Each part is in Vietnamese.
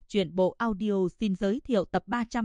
Truyện bộ audio xin giới thiệu tập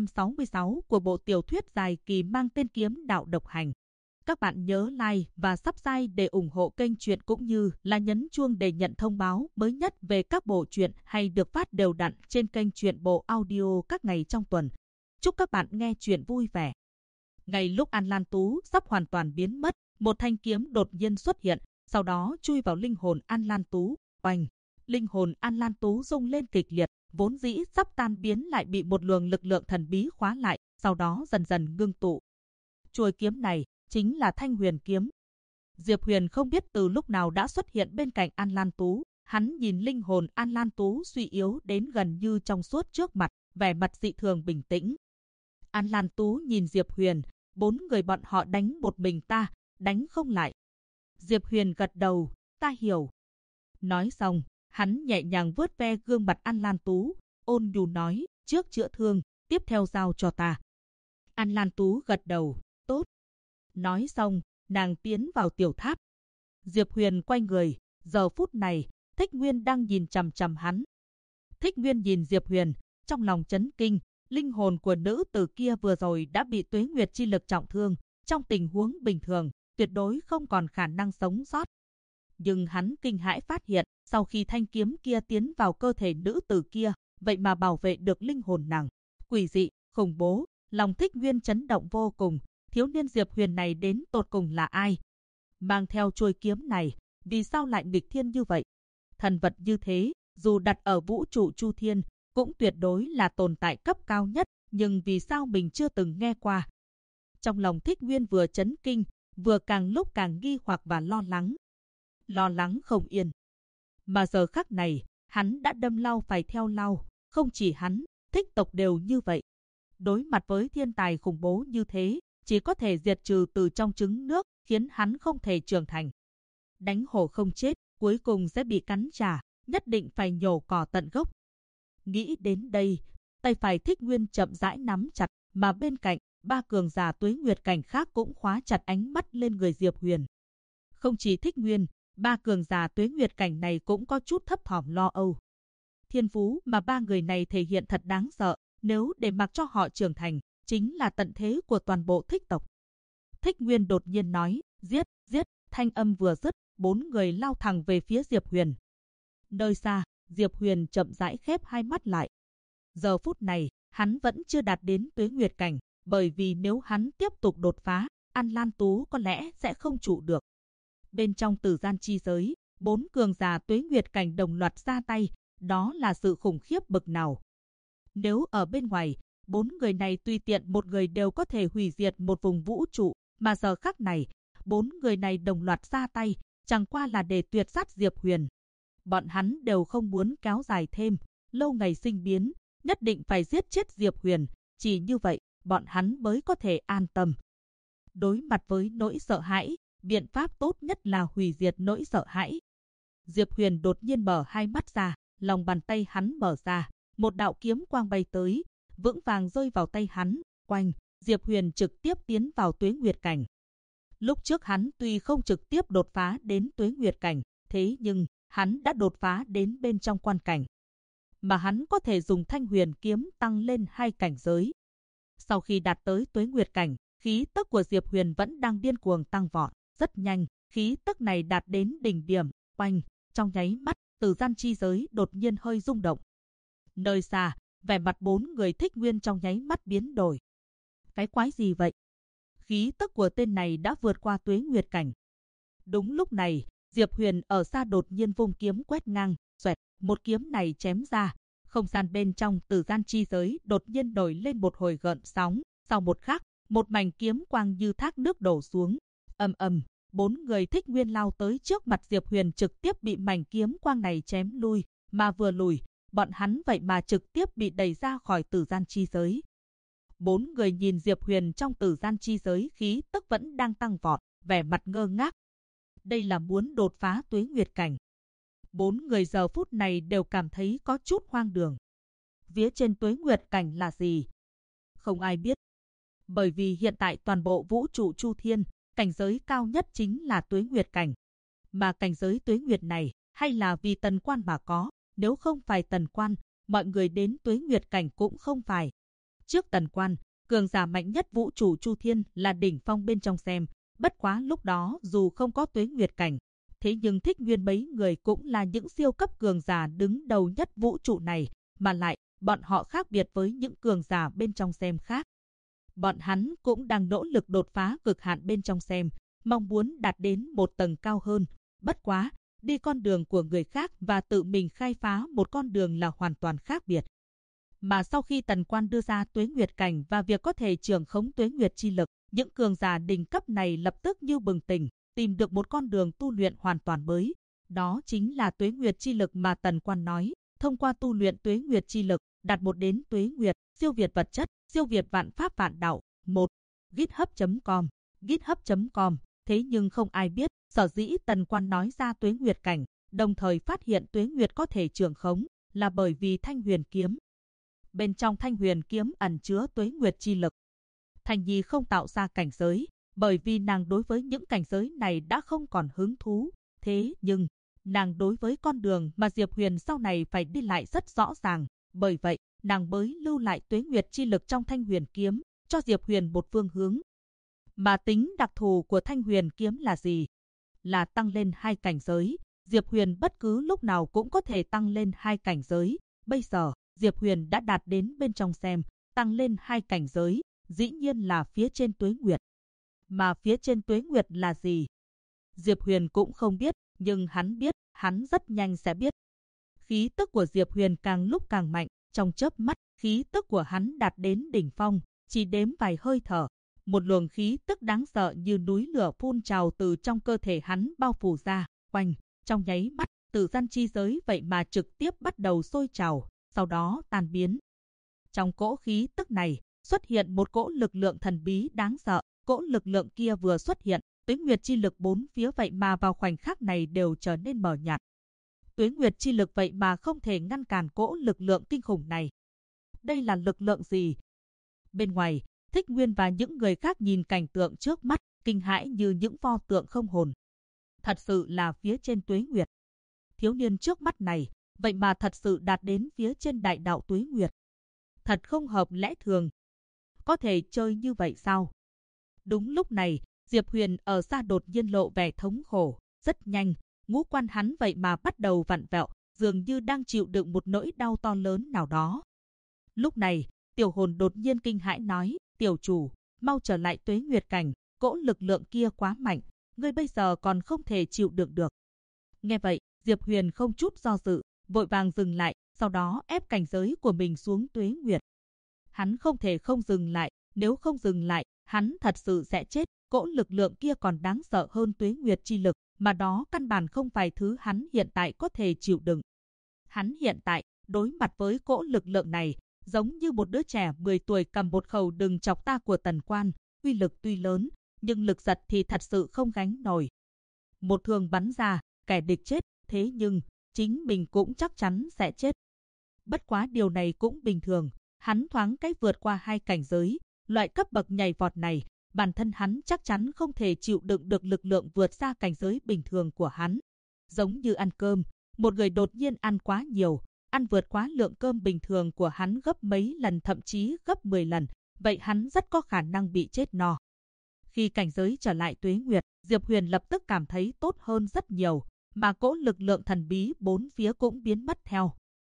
366 của bộ tiểu thuyết dài kỳ mang tên Kiếm Đạo Độc Hành. Các bạn nhớ like và subscribe để ủng hộ kênh truyện cũng như là nhấn chuông để nhận thông báo mới nhất về các bộ truyện hay được phát đều đặn trên kênh truyện bộ audio các ngày trong tuần. Chúc các bạn nghe truyện vui vẻ. Ngay lúc An Lan Tú sắp hoàn toàn biến mất, một thanh kiếm đột nhiên xuất hiện, sau đó chui vào linh hồn An Lan Tú. Oanh! Linh hồn An Lan Tú rung lên kịch liệt, vốn dĩ sắp tan biến lại bị một luồng lực lượng thần bí khóa lại, sau đó dần dần ngưng tụ. Chuôi kiếm này chính là Thanh Huyền kiếm. Diệp Huyền không biết từ lúc nào đã xuất hiện bên cạnh An Lan Tú, hắn nhìn linh hồn An Lan Tú suy yếu đến gần như trong suốt trước mặt, vẻ mặt dị thường bình tĩnh. An Lan Tú nhìn Diệp Huyền, 4 người bọn họ đánh một mình ta, đánh không lại. Diệp Huyền gật đầu, ta hiểu. Nói xong, hắn nhẹ nhàng vuốt ve gương mặt An Lan Tú, ôn nhu nói, trước chữa thương, tiếp theo giao cho ta. An Lan Tú gật đầu, tốt. Nói xong, nàng tiến vào tiểu tháp. Diệp Huyền quay người, giờ phút này, Thích Nguyên đang nhìn chằm chằm hắn. Thích Nguyên nhìn Diệp Huyền, trong lòng chấn kinh, linh hồn của nữ tử kia vừa rồi đã bị tuế nguyệt chi lực trọng thương, trong tình huống bình thường, tuyệt đối không còn khả năng sống sót. Nhưng hắn kinh hãi phát hiện, sau khi thanh kiếm kia tiến vào cơ thể nữ tử kia, vậy mà bảo vệ được linh hồn nàng. Quỷ dị, khủng bố, lòng Thích Nguyên chấn động vô cùng, thiếu niên Diệp Huyền này đến tột cùng là ai? Mang theo chuôi kiếm này, vì sao lại nghịch thiên như vậy? Thần vật như thế, dù đặt ở vũ trụ Chu Thiên, cũng tuyệt đối là tồn tại cấp cao nhất, nhưng vì sao mình chưa từng nghe qua? Trong lòng Thích Nguyên vừa chấn kinh, vừa càng lúc càng nghi hoặc và lo lắng không yên. Mà giờ khắc này, hắn đã đâm lao phải theo lao, không chỉ hắn, Thích tộc đều như vậy. Đối mặt với thiên tài khủng bố như thế, chỉ có thể diệt trừ từ trong trứng nước, khiến hắn không thể trưởng thành. Đánh hổ không chết, cuối cùng sẽ bị cắn trả, nhất định phải nhổ cỏ tận gốc. Nghĩ đến đây, tay phải Thích Nguyên chậm rãi nắm chặt, mà bên cạnh, 3 cường giả tuế nguyệt cảnh khác cũng khóa chặt ánh mắt lên người Diệp Huyền. Không chỉ Thích Nguyên, 3 cường giả tuế nguyệt cảnh này cũng có chút thấp thỏm lo âu. Thiên phú mà 3 người này thể hiện thật đáng sợ, nếu để mặc cho họ trưởng thành, chính là tận thế của toàn bộ Thích tộc. Thích Nguyên đột nhiên nói, giết, thanh âm vừa dứt, 4 người lao thẳng về phía Diệp Huyền. Nơi xa, Diệp Huyền chậm rãi khép hai mắt lại. Giờ phút này, hắn vẫn chưa đạt đến tuế nguyệt cảnh, bởi vì nếu hắn tiếp tục đột phá, An Lan Tú có lẽ sẽ không trụ được. Bên trong tử gian chi giới, 4 cường giả tuế nguyệt cảnh đồng loạt ra tay, đó là sự khủng khiếp bậc nào. Nếu ở bên ngoài, 4 người này tùy tiện một người đều có thể hủy diệt một vùng vũ trụ, mà giờ khắc này, 4 người này đồng loạt ra tay, chẳng qua là để tuyệt sát Diệp Huyền. Bọn hắn đều không muốn kéo dài thêm, lâu ngày sinh biến, nhất định phải giết chết Diệp Huyền, chỉ như vậy, bọn hắn mới có thể an tâm. Đối mặt với nỗi sợ hãi, biện pháp tốt nhất là hủy diệt nỗi sợ hãi. Diệp Huyền đột nhiên mở hai mắt ra, lòng bàn tay hắn mở ra, một đạo kiếm quang bay tới, vững vàng rơi vào tay hắn, quanh, Diệp Huyền trực tiếp tiến vào tuế nguyệt cảnh. Lúc trước hắn tuy không trực tiếp đột phá đến tuế nguyệt cảnh, thế nhưng hắn đã đột phá đến bên trong quan cảnh. Mà hắn có thể dùng Thanh Huyền kiếm tăng lên 2 cảnh giới. Sau khi đạt tới tuế nguyệt cảnh, khí tức của Diệp Huyền vẫn đang điên cuồng tăng vọt, rất nhanh, khí tức này đạt đến đỉnh điểm, oanh, trong nháy mắt, tử gian chi giới đột nhiên hơi rung động. Nơi xa, vẻ mặt 4 người Thích Nguyên trong nháy mắt biến đổi. Cái quái gì vậy? Khí tức của tên này đã vượt qua tuế nguyệt cảnh. Đúng lúc này, Diệp Huyền ở xa đột nhiên vung kiếm quét ngang, xoẹt, một kiếm này chém ra. Không gian bên trong tử gian chi giới đột nhiên nổi lên một hồi gợn sóng, sau một khắc, một mảnh kiếm quang như thác nước đổ xuống. Ầm ầm, 4 người Thích Nguyên lao tới trước mặt Diệp Huyền trực tiếp bị mảnh kiếm quang này chém lui, mà vừa lùi, bọn hắn vậy mà trực tiếp bị đẩy ra khỏi tử gian chi giới. 4 người nhìn Diệp Huyền trong tử gian chi giới khí tức vẫn đang tăng vọt, vẻ mặt ngơ ngác. Đây là muốn đột phá tuế nguyệt cảnh. 4 người giờ phút này đều cảm thấy có chút hoang đường. Phía trên tuế nguyệt cảnh là gì? Không ai biết. Bởi vì hiện tại toàn bộ vũ trụ Chu Thiên, cảnh giới cao nhất chính là tuế nguyệt cảnh. Mà cảnh giới tuế nguyệt này, hay là vì tần quan mà có, nếu không phải tần quan, mọi người đến tuế nguyệt cảnh cũng không phải. Trước Tần Quan, cường giả mạnh nhất vũ trụ Chu Thiên là đỉnh phong bên trong xem, bất quá lúc đó dù không có tuế nguyệt cảnh, thế nhưng Thích Nguyên mấy người cũng là những siêu cấp cường giả đứng đầu nhất vũ trụ này, mà lại, bọn họ khác biệt với những cường giả bên trong xem khác. Bọn hắn cũng đang nỗ lực đột phá cực hạn bên trong xem, mong muốn đạt đến một tầng cao hơn. Bất quá, đi con đường của người khác và tự mình khai phá một con đường là hoàn toàn khác biệt. Mà sau khi Tần Quan đưa ra tuế nguyệt cảnh và việc có thể trưởng khống tuế nguyệt chi lực, những cường giả đỉnh cấp này lập tức như bừng tỉnh, tìm được một con đường tu luyện hoàn toàn mới. Đó chính là tuế nguyệt chi lực mà Tần Quan nói, thông qua tu luyện tuế nguyệt chi lực, đạt một đến tuế nguyệt, siêu việt vật chất, siêu việt vạn pháp vạn đạo. 1. GitHub.com GitHub.com. Thế nhưng không ai biết, sở dĩ Tần Quan nói ra tuế nguyệt cảnh, đồng thời phát hiện tuế nguyệt có thể trưởng khống, là bởi vì Thanh Huyền kiếm. Bên trong Thanh Huyền kiếm ẩn chứa tuế nguyệt chi lực. Thành Nhi không tạo ra cảnh giới, bởi vì nàng đối với những cảnh giới này đã không còn hứng thú. Thế nhưng, nàng đối với con đường mà Diệp Huyền sau này phải đi lại rất rõ ràng. Bởi vậy, nàng mới lưu lại tuế nguyệt chi lực trong Thanh Huyền kiếm, cho Diệp Huyền một phương hướng. Mà tính đặc thù của Thanh Huyền kiếm là gì? Là tăng lên 2 cảnh giới. Diệp Huyền bất cứ lúc nào cũng có thể tăng lên 2 cảnh giới. Bây giờ, Diệp Huyền đã đạt đến bên trong xem, tăng lên 2 cảnh giới, dĩ nhiên là phía trên tuế nguyệt. Mà phía trên tuế nguyệt là gì? Diệp Huyền cũng không biết, nhưng hắn biết, hắn rất nhanh sẽ biết. Khí tức của Diệp Huyền càng lúc càng mạnh, trong chớp mắt, khí tức của hắn đạt đến đỉnh phong, chỉ đếm vài hơi thở. Một luồng khí tức đáng sợ như núi lửa phun trào từ trong cơ thể hắn bao phủ ra, quanh, trong nháy mắt, tử gian chi giới vậy mà trực tiếp bắt đầu sôi trào, sau đó tan biến. Trong cỗ khí tức này, xuất hiện một cỗ lực lượng thần bí đáng sợ, cỗ lực lượng kia vừa xuất hiện, tuế nguyệt chi lực bốn phía vậy mà vào khoảnh khắc này đều trở nên mờ nhạt. Tuế nguyệt chi lực vậy mà không thể ngăn cản cỗ lực lượng kinh khủng này. Đây là lực lượng gì? Bên ngoài, Thích Nguyên và những người khác nhìn cảnh tượng trước mắt, kinh hãi như những pho tượng không hồn. Thật sự là phía trên tuế nguyệt. Thiếu niên trước mắt này, vậy mà thật sự đạt đến phía trên đại đạo tuế nguyệt. Thật không hợp lẽ thường. Có thể chơi như vậy sao? Đúng lúc này, Diệp Huyền ở xa đột nhiên lộ vẻ thống khổ. Rất nhanh, ngũ quan hắn vậy mà bắt đầu vặn vẹo, dường như đang chịu đựng một nỗi đau to lớn nào đó. Lúc này, Tiểu Hồn đột nhiên kinh hãi nói, tiểu chủ, mau trở lại tuế nguyệt cảnh, cỗ lực lượng kia quá mạnh, ngươi bây giờ còn không thể chịu đựng được. Nghe vậy, Diệp Huyền không chút do dự, vội vàng dừng lại, sau đó ép cảnh giới của mình xuống tuế nguyệt. Hắn không thể không dừng lại, nếu không dừng lại, hắn thật sự sẽ chết, cỗ lực lượng kia còn đáng sợ hơn tuế nguyệt chi lực, mà đó căn bản không phải thứ hắn hiện tại có thể chịu đựng. Hắn hiện tại, đối mặt với cỗ lực lượng này, giống như một đứa trẻ 10 tuổi cầm một khẩu đừng chọc ta của Tần Quan, uy lực tuy lớn, nhưng lực giật thì thật sự không gánh nổi. Một thương bắn ra, kẻ địch chết, thế nhưng, chính mình cũng chắc chắn sẽ chết. Bất quá điều này cũng bình thường, hắn thoáng cái vượt qua 2 cảnh giới, loại cấp bậc nhảy vọt này, bản thân hắn chắc chắn không thể chịu đựng được lực lượng vượt xa cảnh giới bình thường của hắn. Giống như ăn cơm, một người đột nhiên ăn quá nhiều, ăn vượt quá lượng cơm bình thường của hắn gấp mấy lần thậm chí gấp 10 lần, vậy hắn rất có khả năng bị chết no. Khi cảnh giới trở lại tuế nguyệt, Diệp Huyền lập tức cảm thấy tốt hơn rất nhiều, mà cỗ lực lượng thần bí bốn phía cũng biến mất theo.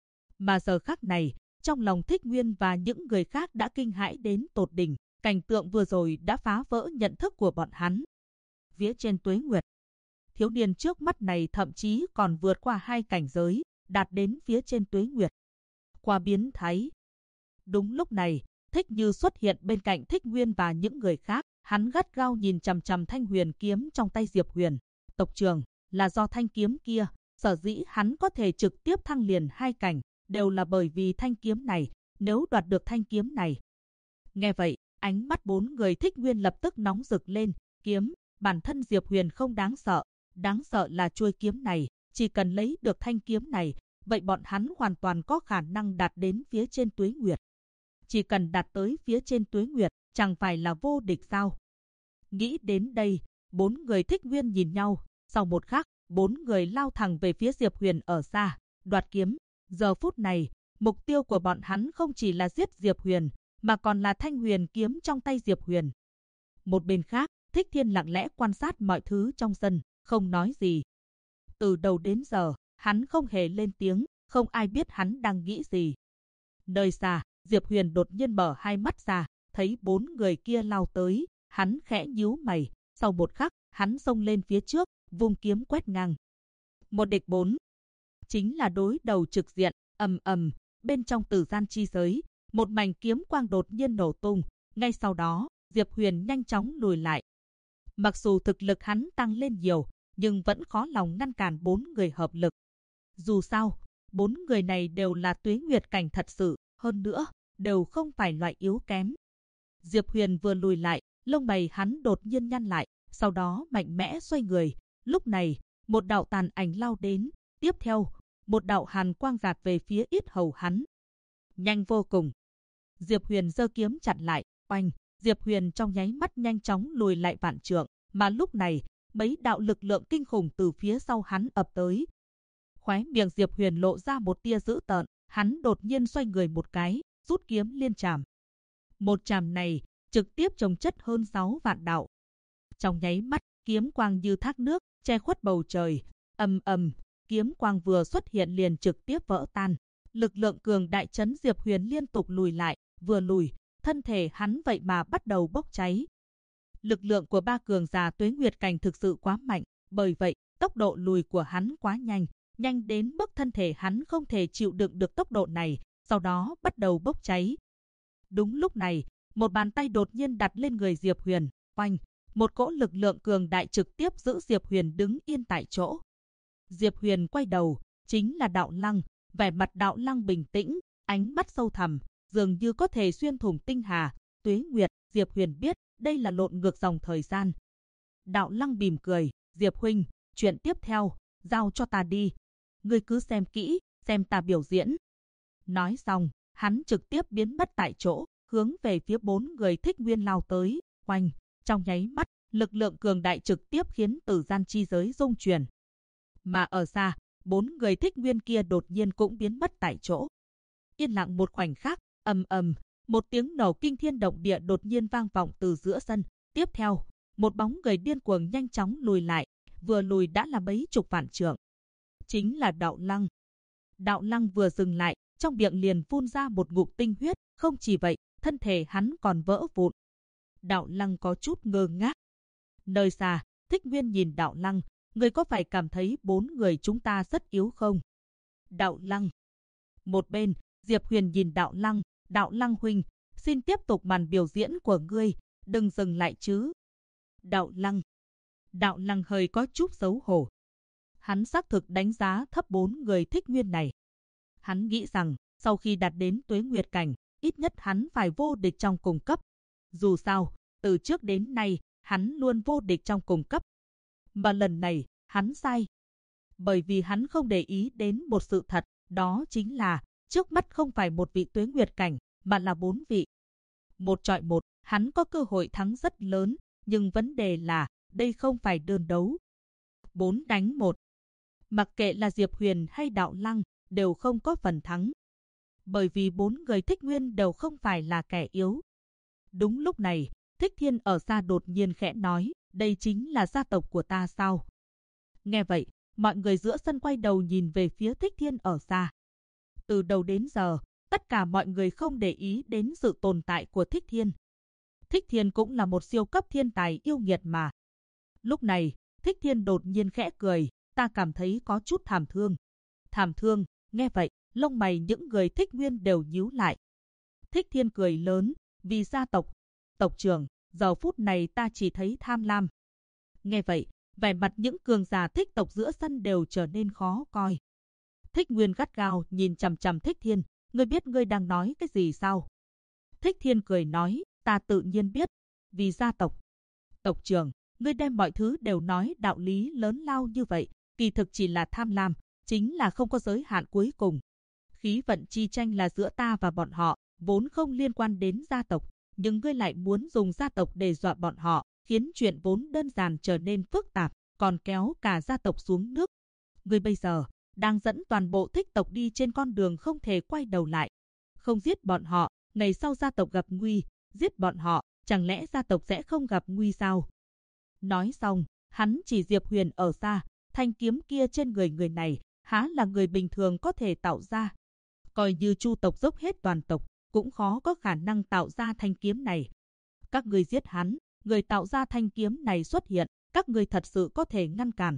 Mà giờ khắc này, trong lòng Thích Nguyên và những người khác đã kinh hãi đến tột đỉnh, cảnh tượng vừa rồi đã phá vỡ nhận thức của bọn hắn. Phía trên tuế nguyệt, thiếu niên trước mắt này thậm chí còn vượt qua 2 cảnh giới, đạt đến phía trên tuế nguyệt. Qua biến thái. Đúng lúc này, Thích Như xuất hiện bên cạnh Thích Nguyên và những người khác, hắn gắt gao nhìn chằm chằm thanh huyền kiếm trong tay Diệp Huyền. Tộc trưởng, là do thanh kiếm kia, sở dĩ hắn có thể trực tiếp thăng liền 2 cảnh, đều là bởi vì thanh kiếm này, nếu đoạt được thanh kiếm này. Nghe vậy, ánh mắt 4 người Thích Nguyên lập tức nóng rực lên, kiếm, bản thân Diệp Huyền không đáng sợ là chuôi kiếm này, chỉ cần lấy được thanh kiếm này, vậy bọn hắn hoàn toàn có khả năng đạt đến phía trên tuế nguyệt. Chỉ cần đạt tới phía trên tuế nguyệt, chẳng phải là vô địch sao? Nghĩ đến đây, 4 người Thích Nguyên nhìn nhau, sau một khắc, 4 người lao thẳng về phía Diệp Huyền ở xa, đoạt kiếm. Giờ phút này, Mục tiêu của bọn hắn không chỉ là giết Diệp Huyền, mà còn là thanh huyền kiếm trong tay Diệp Huyền. Một bên khác, Thích Thiên lặng lẽ quan sát mọi thứ trong sân, không nói gì. Từ đầu đến giờ, hắn không hề lên tiếng, không ai biết hắn đang nghĩ gì. Nơi xa, Diệp Huyền đột nhiên mở hai mắt ra, thấy 4 người kia lao tới, hắn khẽ nhíu mày, sau một khắc, hắn xông lên phía trước, vung kiếm quét ngang. 1 địch 4. Chính là đối đầu trực diện, ầm ầm, bên trong tử gian chi giới, một mảnh kiếm quang đột nhiên nổ tung, ngay sau đó, Diệp Huyền nhanh chóng lùi lại. Mặc dù thực lực hắn tăng lên nhiều, nhưng vẫn khó lòng ngăn cản 4 người hợp lực. Dù sao, 4 người này đều là tuế nguyệt cảnh thật sự, hơn nữa, đều không phải loại yếu kém. Diệp Huyền vừa lùi lại, lông mày hắn đột nhiên nhăn lại, sau đó mạnh mẽ xoay người. Lúc này, một đạo tàn ảnh lao đến, tiếp theo, một đạo hàn quang giạt về phía yết hầu hắn. Nhanh vô cùng. Diệp Huyền giơ kiếm chặn lại, oanh, Diệp Huyền trong nháy mắt nhanh chóng lùi lại vạn trượng, mà lúc này, mấy đạo lực lượng kinh khủng từ phía sau hắn ập tới. Khóe miệng Diệp Huyền lộ ra một tia dữ tợn, hắn đột nhiên xoay người một cái, rút kiếm liên trảm. Một trảm này trực tiếp chồng chất hơn 6 vạn đạo. Trong nháy mắt, kiếm quang như thác nước, che khuất bầu trời. Ầm ầm, kiếm quang vừa xuất hiện liền trực tiếp vỡ tan. Lực lượng cường đại chấn Diệp Huyền liên tục lùi lại, vừa lùi, thân thể hắn vậy mà bắt đầu bốc cháy. Lực lượng của ba cường giả tuế nguyệt cảnh thực sự quá mạnh, bởi vậy, tốc độ lùi của hắn quá nhanh, nhanh đến mức thân thể hắn không thể chịu đựng được tốc độ này, sau đó bắt đầu bốc cháy. Đúng lúc này, một bàn tay đột nhiên đặt lên người Diệp Huyền, oanh, một cỗ lực lượng cường đại trực tiếp giữ Diệp Huyền đứng yên tại chỗ. Diệp Huyền quay đầu, chính là Đạo Lăng, vẻ mặt Đạo Lăng bình tĩnh, ánh mắt sâu thẳm, dường như có thể xuyên thủng tinh hà, tuế nguyệt. Diệp Huyền biết, đây là lộn ngược dòng thời gian. Đạo Lăng mỉm cười, Diệp huynh, chuyện tiếp theo, giao cho ta đi. Ngươi cứ xem kỹ, xem ta biểu diễn. Nói xong, hắn trực tiếp biến mất tại chỗ, hướng về phía 4 người Thích Nguyên lao tới, oanh, trong nháy mắt, lực lượng cường đại trực tiếp khiến tử gian chi giới rung chuyển. Mà ở xa, 4 người Thích Nguyên kia đột nhiên cũng biến mất tại chỗ. Yên lặng một khoảnh khắc, ầm ầm, một tiếng nổ kinh thiên động địa đột nhiên vang vọng từ giữa sân. Tiếp theo, một bóng người điên cuồng nhanh chóng lùi lại, vừa lùi đã là mấy chục vạn trượng. Chính là Đạo Lăng. Đạo Lăng vừa dừng lại, trong miệng liền phun ra một ngụm tinh huyết, không chỉ vậy, thân thể hắn còn vỡ vụn. Đạo Lăng có chút ngơ ngác. Nơi xa, Thích Nguyên nhìn Đạo Lăng, người có phải cảm thấy 4 người chúng ta rất yếu không? Đạo Lăng. Một bên, Diệp Huyền nhìn Đạo Lăng, Đạo Lăng huynh, xin tiếp tục màn biểu diễn của ngươi, đừng dừng lại chứ. Đạo Lăng. Đạo Lăng hơi có chút xấu hổ. Hắn xác thực đánh giá thấp 4 người Thích Nguyên này. Hắn nghĩ rằng, sau khi đạt đến tuế nguyệt cảnh, ít nhất hắn phải vô địch trong cùng cấp. Dù sao, từ trước đến nay, hắn luôn vô địch trong cùng cấp. Mà lần này, hắn sai. Bởi vì hắn không để ý đến một sự thật, đó chính là, trước mắt không phải một vị tuế nguyệt cảnh, mà là 4 vị. Một chọi một, hắn có cơ hội thắng rất lớn, nhưng vấn đề là, đây không phải đơn đấu. 4 đánh 1. Mặc kệ là Diệp Huyền hay Đạo Lăng, đều không có phần thắng. Bởi vì 4 người Thích Nguyên đều không phải là kẻ yếu. Đúng lúc này, Thích Thiên ở xa đột nhiên khẽ nói, đây chính là gia tộc của ta sao? Nghe vậy, mọi người giữa sân quay đầu nhìn về phía Thích Thiên ở xa. Từ đầu đến giờ, tất cả mọi người không để ý đến sự tồn tại của Thích Thiên. Thích Thiên cũng là một siêu cấp thiên tài yêu nghiệt mà. Lúc này, Thích Thiên đột nhiên khẽ cười, ta cảm thấy có chút thảm thương. Thảm thương, nghe vậy, lông mày những người Thích Nguyên đều nhíu lại. Thích Thiên cười lớn, vì gia tộc, tộc trưởng, giờ phút này ta chỉ thấy tham lam. Nghe vậy, vẻ mặt những cường giả thích tộc giữa sân đều trở nên khó coi. Thích Nguyên gắt gao nhìn chằm chằm Thích Thiên, ngươi biết ngươi đang nói cái gì sao? Thích Thiên cười nói, ta tự nhiên biết, vì gia tộc. Tộc trưởng, ngươi đem mọi thứ đều nói đạo lý lớn lao như vậy, kỳ thực chỉ là tham lam, chính là không có giới hạn cuối cùng. Khí vận chi tranh là giữa ta và bọn họ, vốn không liên quan đến gia tộc, nhưng ngươi lại muốn dùng gia tộc để dọa bọn họ, khiến chuyện vốn đơn giản trở nên phức tạp, còn kéo cả gia tộc xuống nước. Ngươi bây giờ đang dẫn toàn bộ thích tộc đi trên con đường không thể quay đầu lại. Không giết bọn họ, ngày sau gia tộc gặp nguy, giết bọn họ, chẳng lẽ gia tộc sẽ không gặp nguy sao? Nói xong, hắn chỉ Diệp Huyền ở xa, thanh kiếm kia trên người người này, há là người bình thường có thể tạo ra. Coi như Chu tộc dốc hết toàn tộc, cũng khó có khả năng tạo ra thanh kiếm này. Các ngươi giết hắn, người tạo ra thanh kiếm này xuất hiện, các ngươi thật sự có thể ngăn cản.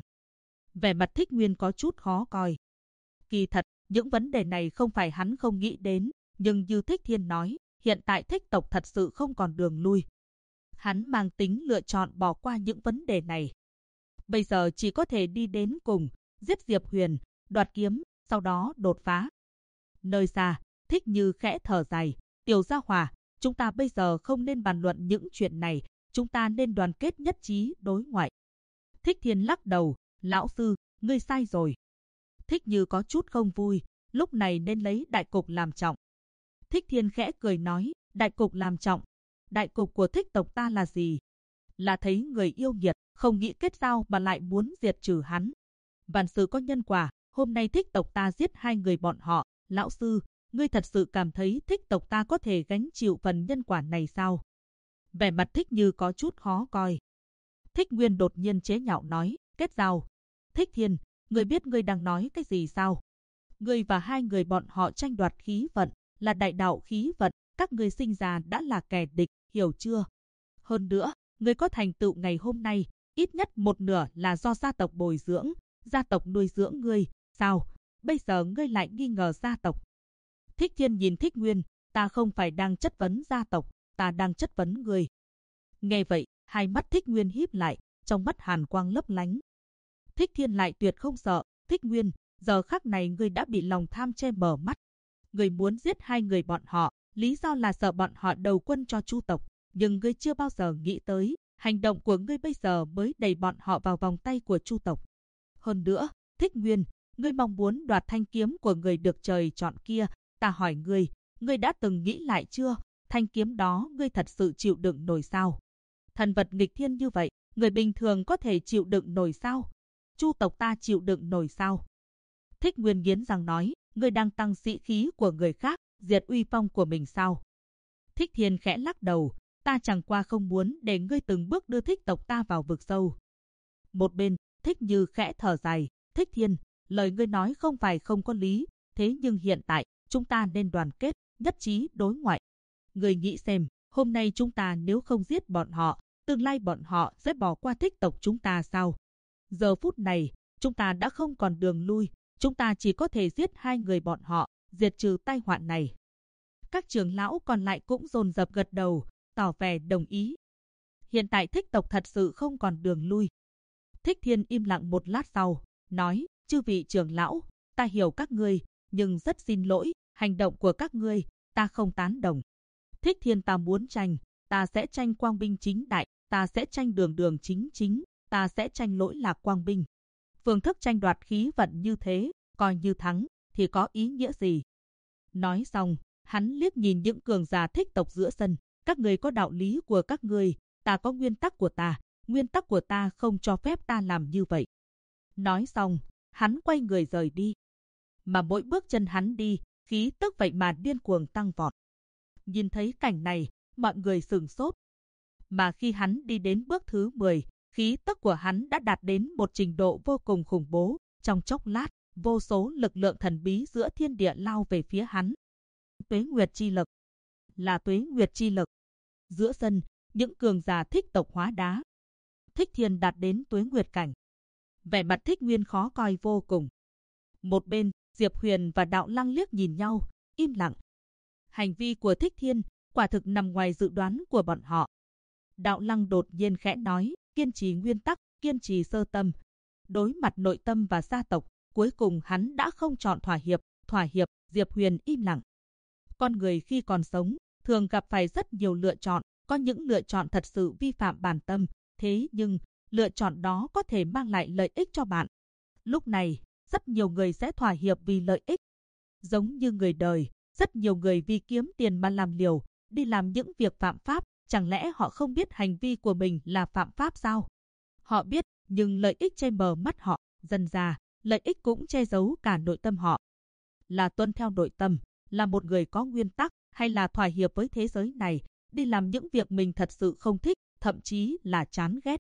Vẻ mặt Thích Nguyên có chút khó coi. Kỳ thật, những vấn đề này không phải hắn không nghĩ đến, nhưng như Thích Thiên nói, hiện tại Thích tộc thật sự không còn đường lui. Hắn mang tính lựa chọn bỏ qua những vấn đề này. Bây giờ chỉ có thể đi đến cùng, giết Diệp Huyền, đoạt kiếm, sau đó đột phá. Nơi xa, Thích Như khẽ thở dài, Tiểu Gia Hỏa, chúng ta bây giờ không nên bàn luận những chuyện này, chúng ta nên đoàn kết nhất trí đối ngoại. Thích Thiên lắc đầu, lão sư, ngươi sai rồi. Thích Như có chút không vui, lúc này nên lấy đại cục làm trọng. Thích Thiên khẽ cười nói, đại cục làm trọng. Đại cục của thích tộc ta là gì? Là thấy người yêu nghiệt, không nghĩ kết giao mà lại muốn diệt trừ hắn. Vạn sự có nhân quả, hôm nay thích tộc ta giết 2 người bọn họ. Lão sư, ngươi thật sự cảm thấy thích tộc ta có thể gánh chịu phần nhân quả này sao? Vẻ mặt Thích Như có chút khó coi. Thích Nguyên đột nhiên chế nhạo nói, kết giao. Thích Thiên, ngươi biết ngươi đang nói cái gì sao? Ngươi và 2 người bọn họ tranh đoạt khí vận, là đại đạo khí vận, các ngươi sinh ra đã là kẻ địch, hiểu chưa? Hơn nữa, ngươi có thành tựu ngày hôm nay, ít nhất một nửa là do gia tộc bồi dưỡng, gia tộc nuôi dưỡng ngươi, sao? Bây giờ ngươi lại nghi ngờ gia tộc. Thích Thiên nhìn Thích Nguyên, ta không phải đang chất vấn gia tộc, ta đang chất vấn ngươi. Nghe vậy, hai mắt Thích Nguyên híp lại, trong mắt hàn quang lấp lánh. Thích Thiên lại tuyệt không sợ, Thích Nguyên, giờ khắc này ngươi đã bị lòng tham che mờ mắt. Ngươi muốn giết 2 người bọn họ, lý do là sợ bọn họ đầu quân cho Chu tộc, nhưng ngươi chưa bao giờ nghĩ tới, hành động của ngươi bây giờ mới đẩy bọn họ vào vòng tay của Chu tộc. Hơn nữa, Thích Nguyên, ngươi mong muốn đoạt thanh kiếm của người được trời chọn kia, ta hỏi ngươi đã từng nghĩ lại chưa, thanh kiếm đó ngươi thật sự chịu đựng nổi sao? Thần vật nghịch thiên như vậy, người bình thường có thể chịu đựng nổi sao? Chu tộc ta chịu đựng nổi sao? Thích Nguyên nghiến răng nói, ngươi đang tăng sĩ khí của người khác, diệt uy phong của mình sao? Thích Thiên khẽ lắc đầu, ta chẳng qua không muốn để ngươi từng bước đưa thích tộc ta vào vực sâu. Một bên, Thích Như khẽ thở dài, Thích Thiên, lời ngươi nói không phải không có lý, thế nhưng hiện tại, chúng ta nên đoàn kết, nhất trí đối ngoại. Ngươi nghĩ xem, hôm nay chúng ta nếu không giết bọn họ, tương lai bọn họ sẽ bỏ qua thích tộc chúng ta sao? Giờ phút này, chúng ta đã không còn đường lui, chúng ta chỉ có thể giết 2 người bọn họ, diệt trừ tai họa này. Các trưởng lão còn lại cũng dồn dập gật đầu, tỏ vẻ đồng ý. Hiện tại thích tộc thật sự không còn đường lui. Thích Thiên im lặng một lát sau, nói, chư vị trưởng lão, ta hiểu các ngươi, nhưng rất xin lỗi, hành động của các ngươi, ta không tán đồng. Thích Thiên ta muốn tranh, ta sẽ tranh quang minh chính đại, ta sẽ tranh đường đường chính chính, ta sẽ tranh lỗi lạc quang minh. Phương thức tranh đoạt khí vận như thế, coi như thắng, thì có ý nghĩa gì? Nói xong, hắn liếc nhìn những cường giả thích tộc giữa sân, các ngươi có đạo lý của các ngươi, ta có nguyên tắc của ta không cho phép ta làm như vậy. Nói xong, hắn quay người rời đi. Mà mỗi bước chân hắn đi, khí tức vậy mà điên cuồng tăng vọt. Nhìn thấy cảnh này, mọi người sửng sốt. Mà khi hắn đi đến bước thứ 10, khí tức của hắn đã đạt đến một trình độ vô cùng khủng bố. Trong chốc lát, vô số lực lượng thần bí giữa thiên địa lao về phía hắn. Tuế Nguyệt chi lực. Là Tuế Nguyệt chi lực. Giữa sân, những cường giả thích tộc hóa đá. Thích Thiên đạt đến Tuế Nguyệt cảnh. Vẻ mặt Thích Nguyên khó coi vô cùng. Một bên, Diệp Huyền và Đạo Lăng liếc nhìn nhau, im lặng. Hành vi của Thích Thiên quả thực nằm ngoài dự đoán của bọn họ. Đạo Lăng đột nhiên khẽ nói, kiên trì nguyên tắc, kiên trì sơ tâm. Đối mặt nội tâm và gia tộc, cuối cùng hắn đã không chọn thỏa hiệp, Diệp Huyền im lặng. Con người khi còn sống, thường gặp phải rất nhiều lựa chọn, có những lựa chọn thật sự vi phạm bản tâm, thế nhưng, lựa chọn đó có thể mang lại lợi ích cho bạn. Lúc này, rất nhiều người sẽ thỏa hiệp vì lợi ích. Giống như người đời, rất nhiều người vì kiếm tiền mà làm liều, đi làm những việc phạm pháp, chẳng lẽ họ không biết hành vi của mình là phạm pháp sao? Họ biết, nhưng lợi ích che mờ mắt họ, dần dà, lợi ích cũng che giấu cả nội tâm họ. Là tuân theo nội tâm, là một người có nguyên tắc, hay là thỏa hiệp với thế giới này, đi làm những việc mình thật sự không thích, thậm chí là chán ghét.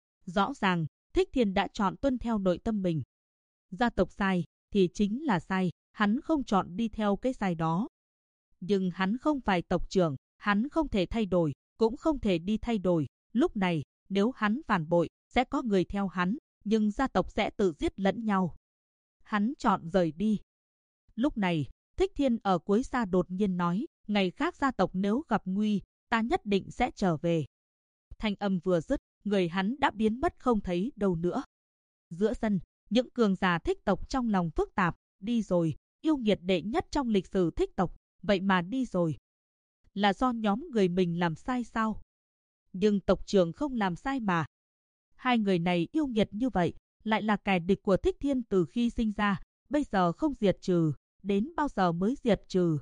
Rõ ràng, Thích Thiên đã chọn tuân theo nội tâm mình. Gia tộc sai thì chính là sai, hắn không chọn đi theo cái sai đó. Nhưng hắn không phải tộc trưởng, hắn không thể thay đổi, cũng không thể đi thay đổi. Lúc này, nếu hắn phản bội, sẽ có người theo hắn, nhưng gia tộc sẽ tự giết lẫn nhau. Hắn chọn rời đi. Lúc này, Thích Thiên ở cuối xa đột nhiên nói, ngày khác gia tộc nếu gặp nguy, ta nhất định sẽ trở về. Thanh âm vừa dứt, người hắn đã biến mất không thấy đâu nữa. Giữa sân, những cường giả Thích tộc trong lòng phức tạp, đi rồi, yêu nghiệt đệ nhất trong lịch sử Thích tộc, vậy mà đi rồi. Là do nhóm người mình làm sai sao? Nhưng tộc trưởng không làm sai mà. Hai người này yêu nghiệt như vậy, lại là kẻ địch của Thích Thiên từ khi sinh ra, bây giờ không diệt trừ, đến bao giờ mới diệt trừ?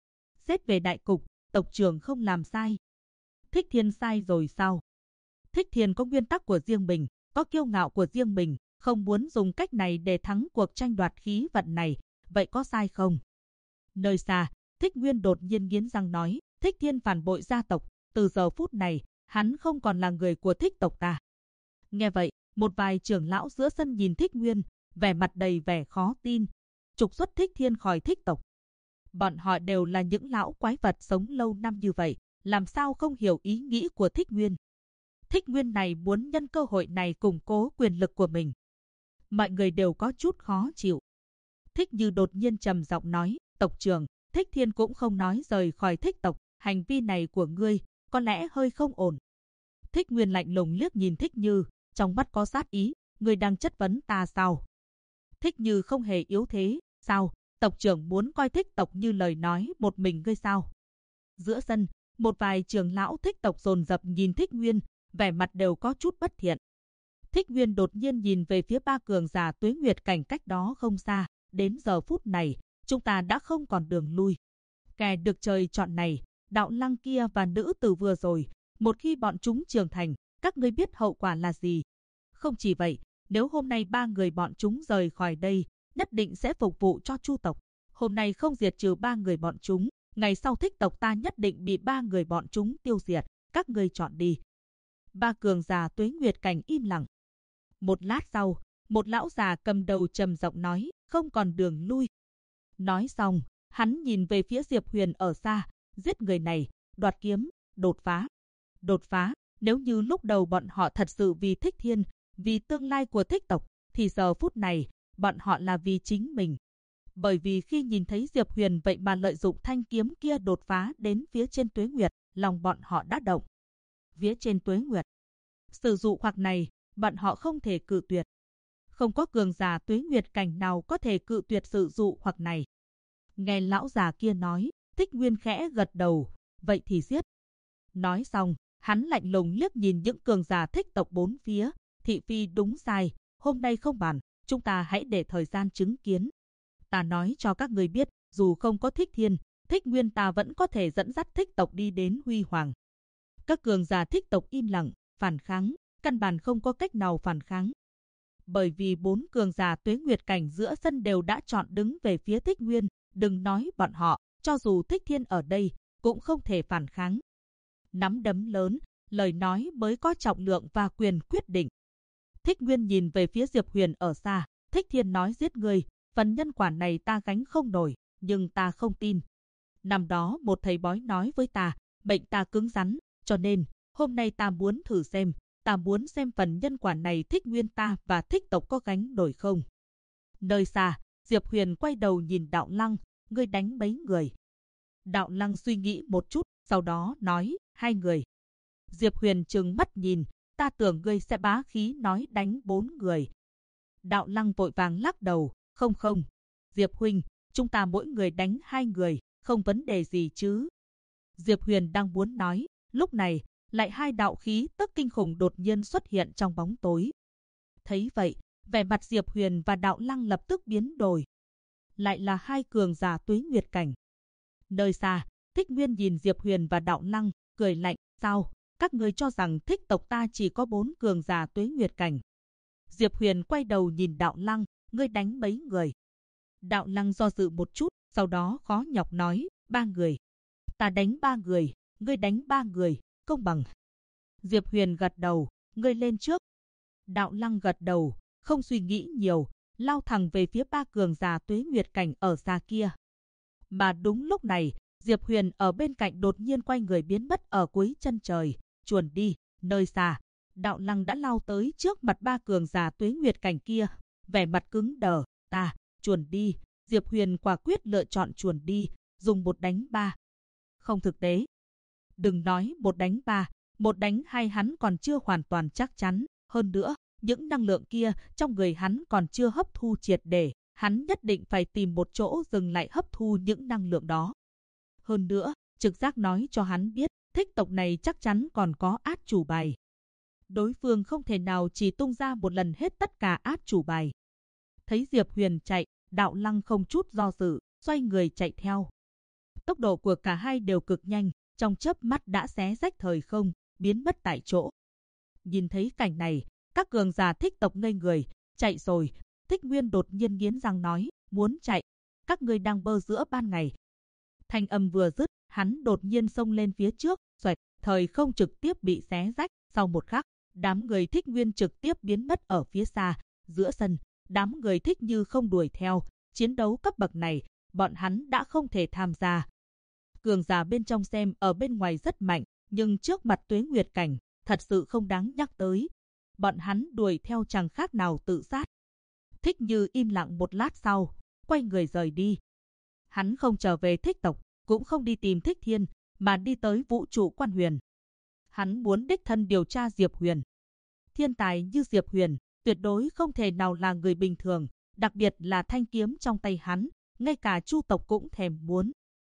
Xét về đại cục, tộc trưởng không làm sai. Thích Thiên sai rồi sao? Thích Thiên có nguyên tắc của riêng mình, có kiêu ngạo của riêng mình, không muốn dùng cách này để thắng cuộc tranh đoạt khí vận này, vậy có sai không? Nơi xa, Thích Nguyên đột nhiên nghiến răng nói, Thích Thiên phản bội gia tộc, từ giờ phút này, hắn không còn là người của Thích tộc ta. Nghe vậy, một vài trưởng lão giữa sân nhìn Thích Nguyên, vẻ mặt đầy vẻ khó tin, trục xuất Thích Thiên khỏi Thích tộc. Bọn họ đều là những lão quái vật sống lâu năm như vậy, làm sao không hiểu ý nghĩ của Thích Nguyên. Thích Nguyên này muốn nhân cơ hội này củng cố quyền lực của mình. Mọi người đều có chút khó chịu. Thích Như đột nhiên trầm giọng nói, tộc trưởng, Thích Thiên cũng không nói rời khỏi Thích tộc, hành vi này của ngươi có lẽ hơi không ổn. Thích Nguyên lạnh lùng liếc nhìn Thích Như, trong mắt có sát ý, ngươi đang chất vấn ta sao? Thích Như không hề yếu thế, sao? Tộc trưởng muốn coi Thích tộc như lời nói một mình ngươi sao? Giữa sân, một vài trưởng lão Thích tộc dồn dập nhìn Thích Nguyên, vẻ mặt đều có chút bất thiện. Thích Nguyên đột nhiên nhìn về phía ba cường giả Tuế Nguyệt cảnh cách đó không xa, đến giờ phút này, chúng ta đã không còn đường lui. Kẻ được trời chọn này, Đạo Lăng kia và nữ tử vừa rồi, một khi bọn chúng trưởng thành, các ngươi biết hậu quả là gì? Không chỉ vậy, nếu hôm nay ba người bọn chúng rời khỏi đây, nhất định sẽ phục vụ cho Chu tộc. Hôm nay không diệt trừ ba người bọn chúng, ngày sau Thích tộc ta nhất định bị ba người bọn chúng tiêu diệt, các ngươi chọn đi. Ba cường giả Tuế Nguyệt cảnh im lặng. Một lát sau, một lão già cầm đầu trầm giọng nói, không còn đường lui. Nói xong, hắn nhìn về phía Diệp Huyền ở xa, giết người này, đoạt kiếm, đột phá. Đột phá, nếu như lúc đầu bọn họ thật sự vì Thích Thiên, vì tương lai của Thích tộc, thì giờ phút này, bọn họ là vì chính mình. Bởi vì khi nhìn thấy Diệp Huyền vậy mà lợi dụng thanh kiếm kia đột phá đến phía trên Tuế Nguyệt, lòng bọn họ đã động. Phía trên Tuế Nguyệt, sự dụ hoặc này, bọn họ không thể cự tuyệt. Không có cường giả Tuế Nguyệt cảnh nào có thể cự tuyệt sự dụ hoặc này. Nghe lão già kia nói, Thích Nguyên khẽ gật đầu, vậy thì giết. Nói xong, hắn lạnh lùng liếc nhìn những cường giả Thích tộc bốn phía, thị phi đúng sai, hôm nay không bàn, chúng ta hãy để thời gian chứng kiến. Ta nói cho các người biết, dù không có Thích Thiên, Thích Nguyên ta vẫn có thể dẫn dắt Thích tộc đi đến huy hoàng. Các cường giả Thích tộc im lặng, phản kháng, căn bản không có cách nào phản kháng. Bởi vì bốn cường giả Tuế Nguyệt cảnh giữa sân đều đã chọn đứng về phía Thích Nguyên, đừng nói bọn họ, cho dù Thích Thiên ở đây, cũng không thể phản kháng. Nắm đấm lớn, lời nói mới có trọng lượng và quyền quyết định. Thích Nguyên nhìn về phía Diệp Huyền ở xa, Thích Thiên nói giết người, phần nhân quả này ta gánh không nổi, nhưng ta không tin. Năm đó một thầy bói nói với ta, bệnh ta cứng rắn, cho nên, hôm nay ta muốn thử xem, ta muốn xem phần nhân quả này Thích Nguyên ta và Thích tộc có gánh nổi không. Nơi xa, Diệp Huyền quay đầu nhìn Đạo Lăng, ngươi đánh mấy người? Đạo Lăng suy nghĩ một chút, sau đó nói, 2 người. Diệp Huyền trừng mắt nhìn, ta tưởng ngươi sẽ bá khí nói đánh 4 người. Đạo Lăng vội vàng lắc đầu, không. Diệp huynh, chúng ta mỗi người đánh 2 người, không vấn đề gì chứ. Diệp Huyền đang muốn nói, lúc này, lại 2 đạo khí tức kinh khủng đột nhiên xuất hiện trong bóng tối. Thấy vậy, vẻ mặt Diệp Huyền và Đạo Lăng lập tức biến đổi. Lại là 2 cường giả Tuế Nguyệt cảnh. Nơi xa, Thích Nguyên nhìn Diệp Huyền và Đạo Lăng, cười lạnh, sao? Các người cho rằng Thích tộc ta chỉ có 4 cường giả Tuế Nguyệt cảnh. Diệp Huyền quay đầu nhìn Đạo Lăng, ngươi đánh mấy người? Đạo Lăng do dự một chút, sau đó khó nhọc nói, 3 người. Ta đánh 3 người, ngươi đánh 3 người, công bằng. Diệp Huyền gật đầu, ngươi lên trước. Đạo Lăng gật đầu, không suy nghĩ nhiều, lao thẳng về phía 3 cường giả Tuế Nguyệt cảnh ở xa kia. Mà đúng lúc này, Diệp Huyền ở bên cạnh đột nhiên quay người biến mất ở cuối chân trời, chuồn đi, nơi xa. Đạo Lăng đã lao tới trước mặt 3 cường giả Tuế Nguyệt cảnh kia, vẻ mặt cứng đờ, chuồn đi. Diệp Huyền quả quyết lựa chọn chuồn đi, dùng 1 đánh 3. Không thực tế. Đừng nói 1 đánh 3, 1 đánh 2 hắn còn chưa hoàn toàn chắc chắn. Hơn nữa, những năng lượng kia trong người hắn còn chưa hấp thu triệt để. Hắn nhất định phải tìm một chỗ dừng lại hấp thu những năng lượng đó. Hơn nữa, trực giác nói cho hắn biết, thích tộc này chắc chắn còn có át chủ bài. Đối phương không thể nào chỉ tung ra một lần hết tất cả át chủ bài. Thấy Diệp Huyền chạy, Đạo Lăng không chút do dự, xoay người chạy theo. Tốc độ của cả hai đều cực nhanh, trong chớp mắt đã xé rách thời không, biến mất tại chỗ. Nhìn thấy cảnh này, các cường giả thích tộc ngây người, chạy rồi. Thích Nguyên đột nhiên nghiến răng nói, muốn chạy, các ngươi đang bơ giữa ban ngày. Thanh âm vừa dứt, hắn đột nhiên xông lên phía trước, xoẹt, thời không trực tiếp bị xé rách. Sau một khắc, đám người Thích Nguyên trực tiếp biến mất ở phía xa, giữa sân. Đám người Thích Như không đuổi theo, chiến đấu cấp bậc này, bọn hắn đã không thể tham gia. Cường giả bên trong xem ở bên ngoài rất mạnh, nhưng trước mặt Tuế Nguyệt cảnh, thật sự không đáng nhắc tới. Bọn hắn đuổi theo chẳng khác nào tự sát. Thích Như im lặng một lát sau, quay người rời đi. Hắn không trở về thích tộc, cũng không đi tìm Thích Thiên, mà đi tới vũ trụ quan huyền. Hắn muốn đích thân điều tra Diệp Huyền. Thiên tài như Diệp Huyền, tuyệt đối không thể nào là người bình thường, đặc biệt là thanh kiếm trong tay hắn, ngay cả Chu tộc cũng thèm muốn.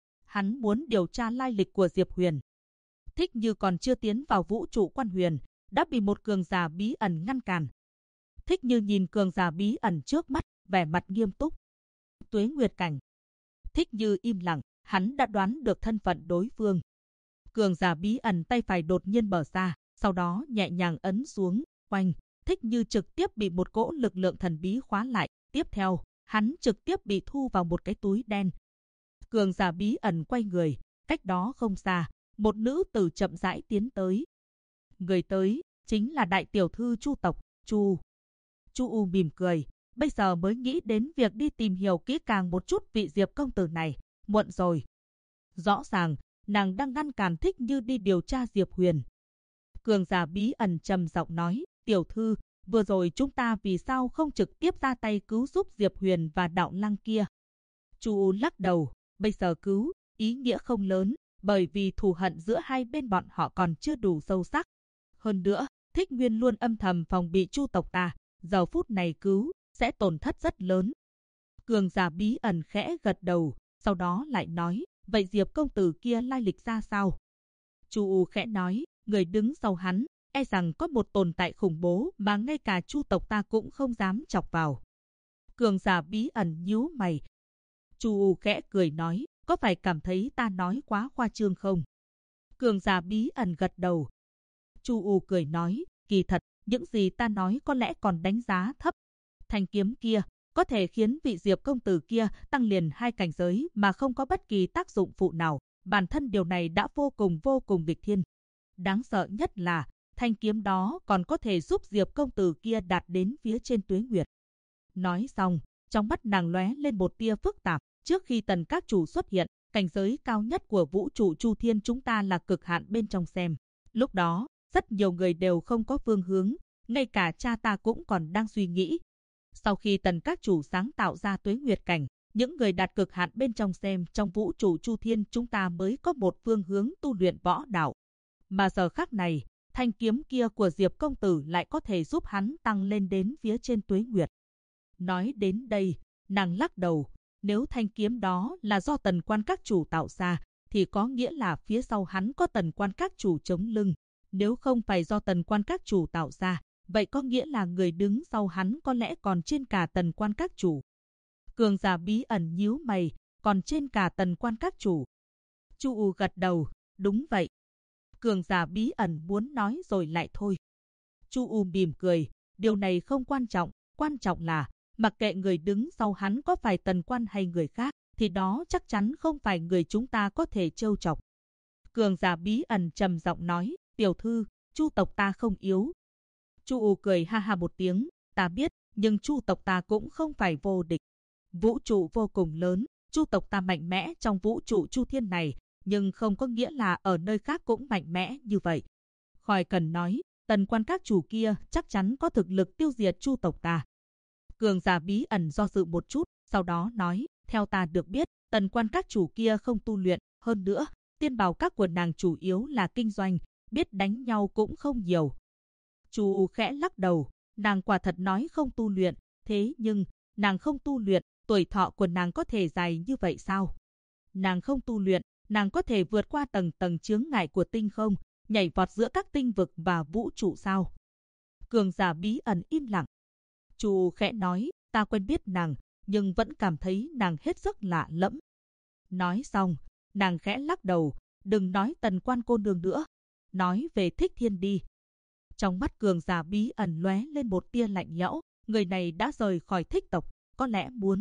Hắn muốn điều tra lai lịch của Diệp Huyền. Thích Như còn chưa tiến vào vũ trụ quan huyền, đã bị một cường giả bí ẩn ngăn cản. Thích Như nhìn cường giả bí ẩn trước mắt, vẻ mặt nghiêm túc. Tuế Nguyệt cảnh. Thích Như im lặng, hắn đã đoán được thân phận đối phương. Cường giả bí ẩn tay phải đột nhiên mở ra, sau đó nhẹ nhàng ấn xuống, oanh. Thích Như trực tiếp bị một cỗ lực lượng thần bí khóa lại. Tiếp theo, hắn trực tiếp bị thu vào một cái túi đen. Cường giả bí ẩn quay người, cách đó không xa, một nữ tử chậm rãi tiến tới. Người tới chính là đại tiểu thư Chu tộc, Chu. Chu U mỉm cười, bây giờ mới nghĩ đến việc đi tìm hiểu kỹ càng một chút vị Diệp công tử này, muộn rồi. Rõ ràng, nàng đang ngăn cản Thích Như đi điều tra Diệp Huyền. Cường giả bí ẩn trầm giọng nói, tiểu thư, vừa rồi chúng ta vì sao không trực tiếp ra tay cứu giúp Diệp Huyền và Đạo Lăng kia? Chu U lắc đầu, bây giờ cứu, ý nghĩa không lớn, bởi vì thù hận giữa hai bên bọn họ còn chưa đủ sâu sắc. Hơn nữa, Thích Nguyên luôn âm thầm phòng bị Chu tộc ta, giờ phút này cứu, sẽ tổn thất rất lớn. Cường giả bí ẩn khẽ gật đầu, sau đó lại nói, vậy Diệp công tử kia lai lịch ra sao? Chu U khẽ nói, người đứng sau hắn, e rằng có một tồn tại khủng bố mà ngay cả Chu tộc ta cũng không dám chọc vào. Cường giả bí ẩn nhíu mày. Chu U khẽ cười nói, có phải cảm thấy ta nói quá khoa trương không? Cường giả bí ẩn gật đầu. Chu U cười nói, kỳ thật, những gì ta nói có lẽ còn đánh giá thấp. Thanh kiếm kia có thể khiến vị Diệp công tử kia tăng liền 2 cảnh giới mà không có bất kỳ tác dụng phụ nào. Bản thân điều này đã vô cùng nghịch thiên. Đáng sợ nhất là thanh kiếm đó còn có thể giúp Diệp công tử kia đạt đến phía trên Tuế Nguyệt. Nói xong, trong mắt nàng lóe lên một tia phức tạp. Trước khi Tần các chủ xuất hiện, cảnh giới cao nhất của vũ trụ Chu Thiên chúng ta là cực hạn bên trong xem. Lúc đó, rất nhiều người đều không có phương hướng, ngay cả cha ta cũng còn đang suy nghĩ. Sau khi Tần các chủ sáng tạo ra Tuế Nguyệt cảnh, những người đạt cực hạn bên trong xem trong vũ trụ Chu Thiên chúng ta mới có một phương hướng tu luyện võ đạo. Mà giờ khắc này, thanh kiếm kia của Diệp công tử lại có thể giúp hắn tăng lên đến phía trên Tuế Nguyệt. Nói đến đây, nàng lắc đầu. Nếu thanh kiếm đó là do Tần quan các chủ tạo ra, thì có nghĩa là phía sau hắn có Tần quan các chủ chống lưng. Nếu không phải do Tần quan các chủ tạo ra, vậy có nghĩa là người đứng sau hắn có lẽ còn trên cả Tần quan các chủ. Cường giả bí ẩn nhíu mày, còn trên cả Tần quan các chủ. Chu U gật đầu, đúng vậy. Cường giả bí ẩn muốn nói rồi lại thôi. Chu U mỉm cười, điều này không quan trọng là Mặc kệ người đứng sau hắn có phải Tần Quan hay người khác, thì đó chắc chắn không phải người chúng ta có thể trêu chọc. Cường giả bí ẩn trầm giọng nói, tiểu thư, Chu tộc ta không yếu. Chu U cười ha ha một tiếng, ta biết, nhưng Chu tộc ta cũng không phải vô địch. Vũ trụ vô cùng lớn, Chu tộc ta mạnh mẽ trong vũ trụ Chu Thiên này, nhưng không có nghĩa là ở nơi khác cũng mạnh mẽ như vậy. Khỏi cần nói, Tần Quan các chủ kia chắc chắn có thực lực tiêu diệt Chu tộc ta. Cường giả bí ẩn do dự một chút, sau đó nói, theo ta được biết, Tần Quan các chủ kia không tu luyện, hơn nữa, tiên bào các của nàng chủ yếu là kinh doanh, biết đánh nhau cũng không nhiều. Chu khẽ lắc đầu, nàng quả thật nói không tu luyện, thế nhưng, nàng không tu luyện, tuổi thọ của nàng có thể dài như vậy sao? Nàng không tu luyện, nàng có thể vượt qua tầng tầng chướng ngại của tinh không, nhảy vọt giữa các tinh vực và vũ trụ sao? Cường giả bí ẩn im lặng. Chu khẽ nói, ta quen biết nàng, nhưng vẫn cảm thấy nàng hết sức lạ lẫm. Nói xong, nàng khẽ lắc đầu, đừng nói Tần Quan cô nương nữa, nói về Thích Thiên đi. Trong mắt cường giả bí ẩn lóe lên một tia lạnh lẽo, người này đã rời khỏi Thích tộc, có lẽ muốn.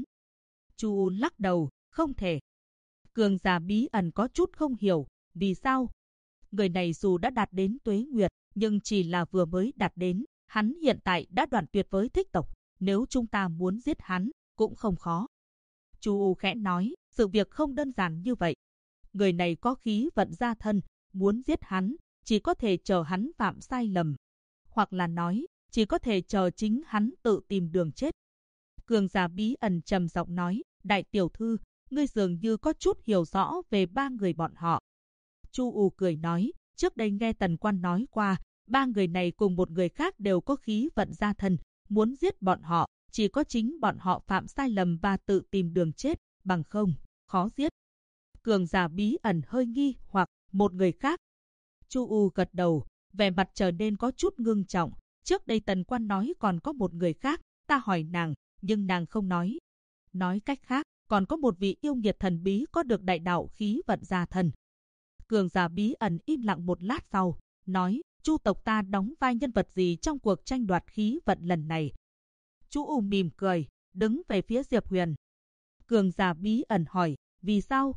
Chu lắc đầu, không thể. Cường giả bí ẩn có chút không hiểu, vì sao? Người này dù đã đạt đến tuế nguyệt, nhưng chỉ là vừa mới đạt đến, hắn hiện tại đã đoạn tuyệt với Thích tộc, nếu chúng ta muốn giết hắn, cũng không khó. Chu khẽ nói, sự việc không đơn giản như vậy. Người này có khí vận gia thân, muốn giết hắn, chỉ có thể chờ hắn phạm sai lầm. Hoặc là nói, chỉ có thể chờ chính hắn tự tìm đường chết. Cường giả bí ẩn trầm giọng nói, đại tiểu thư, ngươi dường như có chút hiểu rõ về ba người bọn họ. Chu U cười nói, trước đây nghe Tần Quan nói qua, ba người này cùng một người khác đều có khí vận gia thân, muốn giết bọn họ, chỉ có chính bọn họ phạm sai lầm và tự tìm đường chết, bằng không, khó giết. Cường giả bí ẩn hơi nghi hoặc một người khác. Chu U gật đầu, vẻ mặt trở nên có chút ngưng trọng. Trước đây Tần Quan nói còn có một người khác, ta hỏi nàng, nhưng nàng không nói. Nói cách khác, còn có một vị yêu nghiệt thần bí có được đại đạo khí vận gia thân. Cường giả bí ẩn im lặng một lát sau, nói, Chu tộc ta đóng vai nhân vật gì trong cuộc tranh đoạt khí vận lần này? Chu U mỉm cười, đứng về phía Diệp Huyền. Cường giả bí ẩn hỏi, vì sao?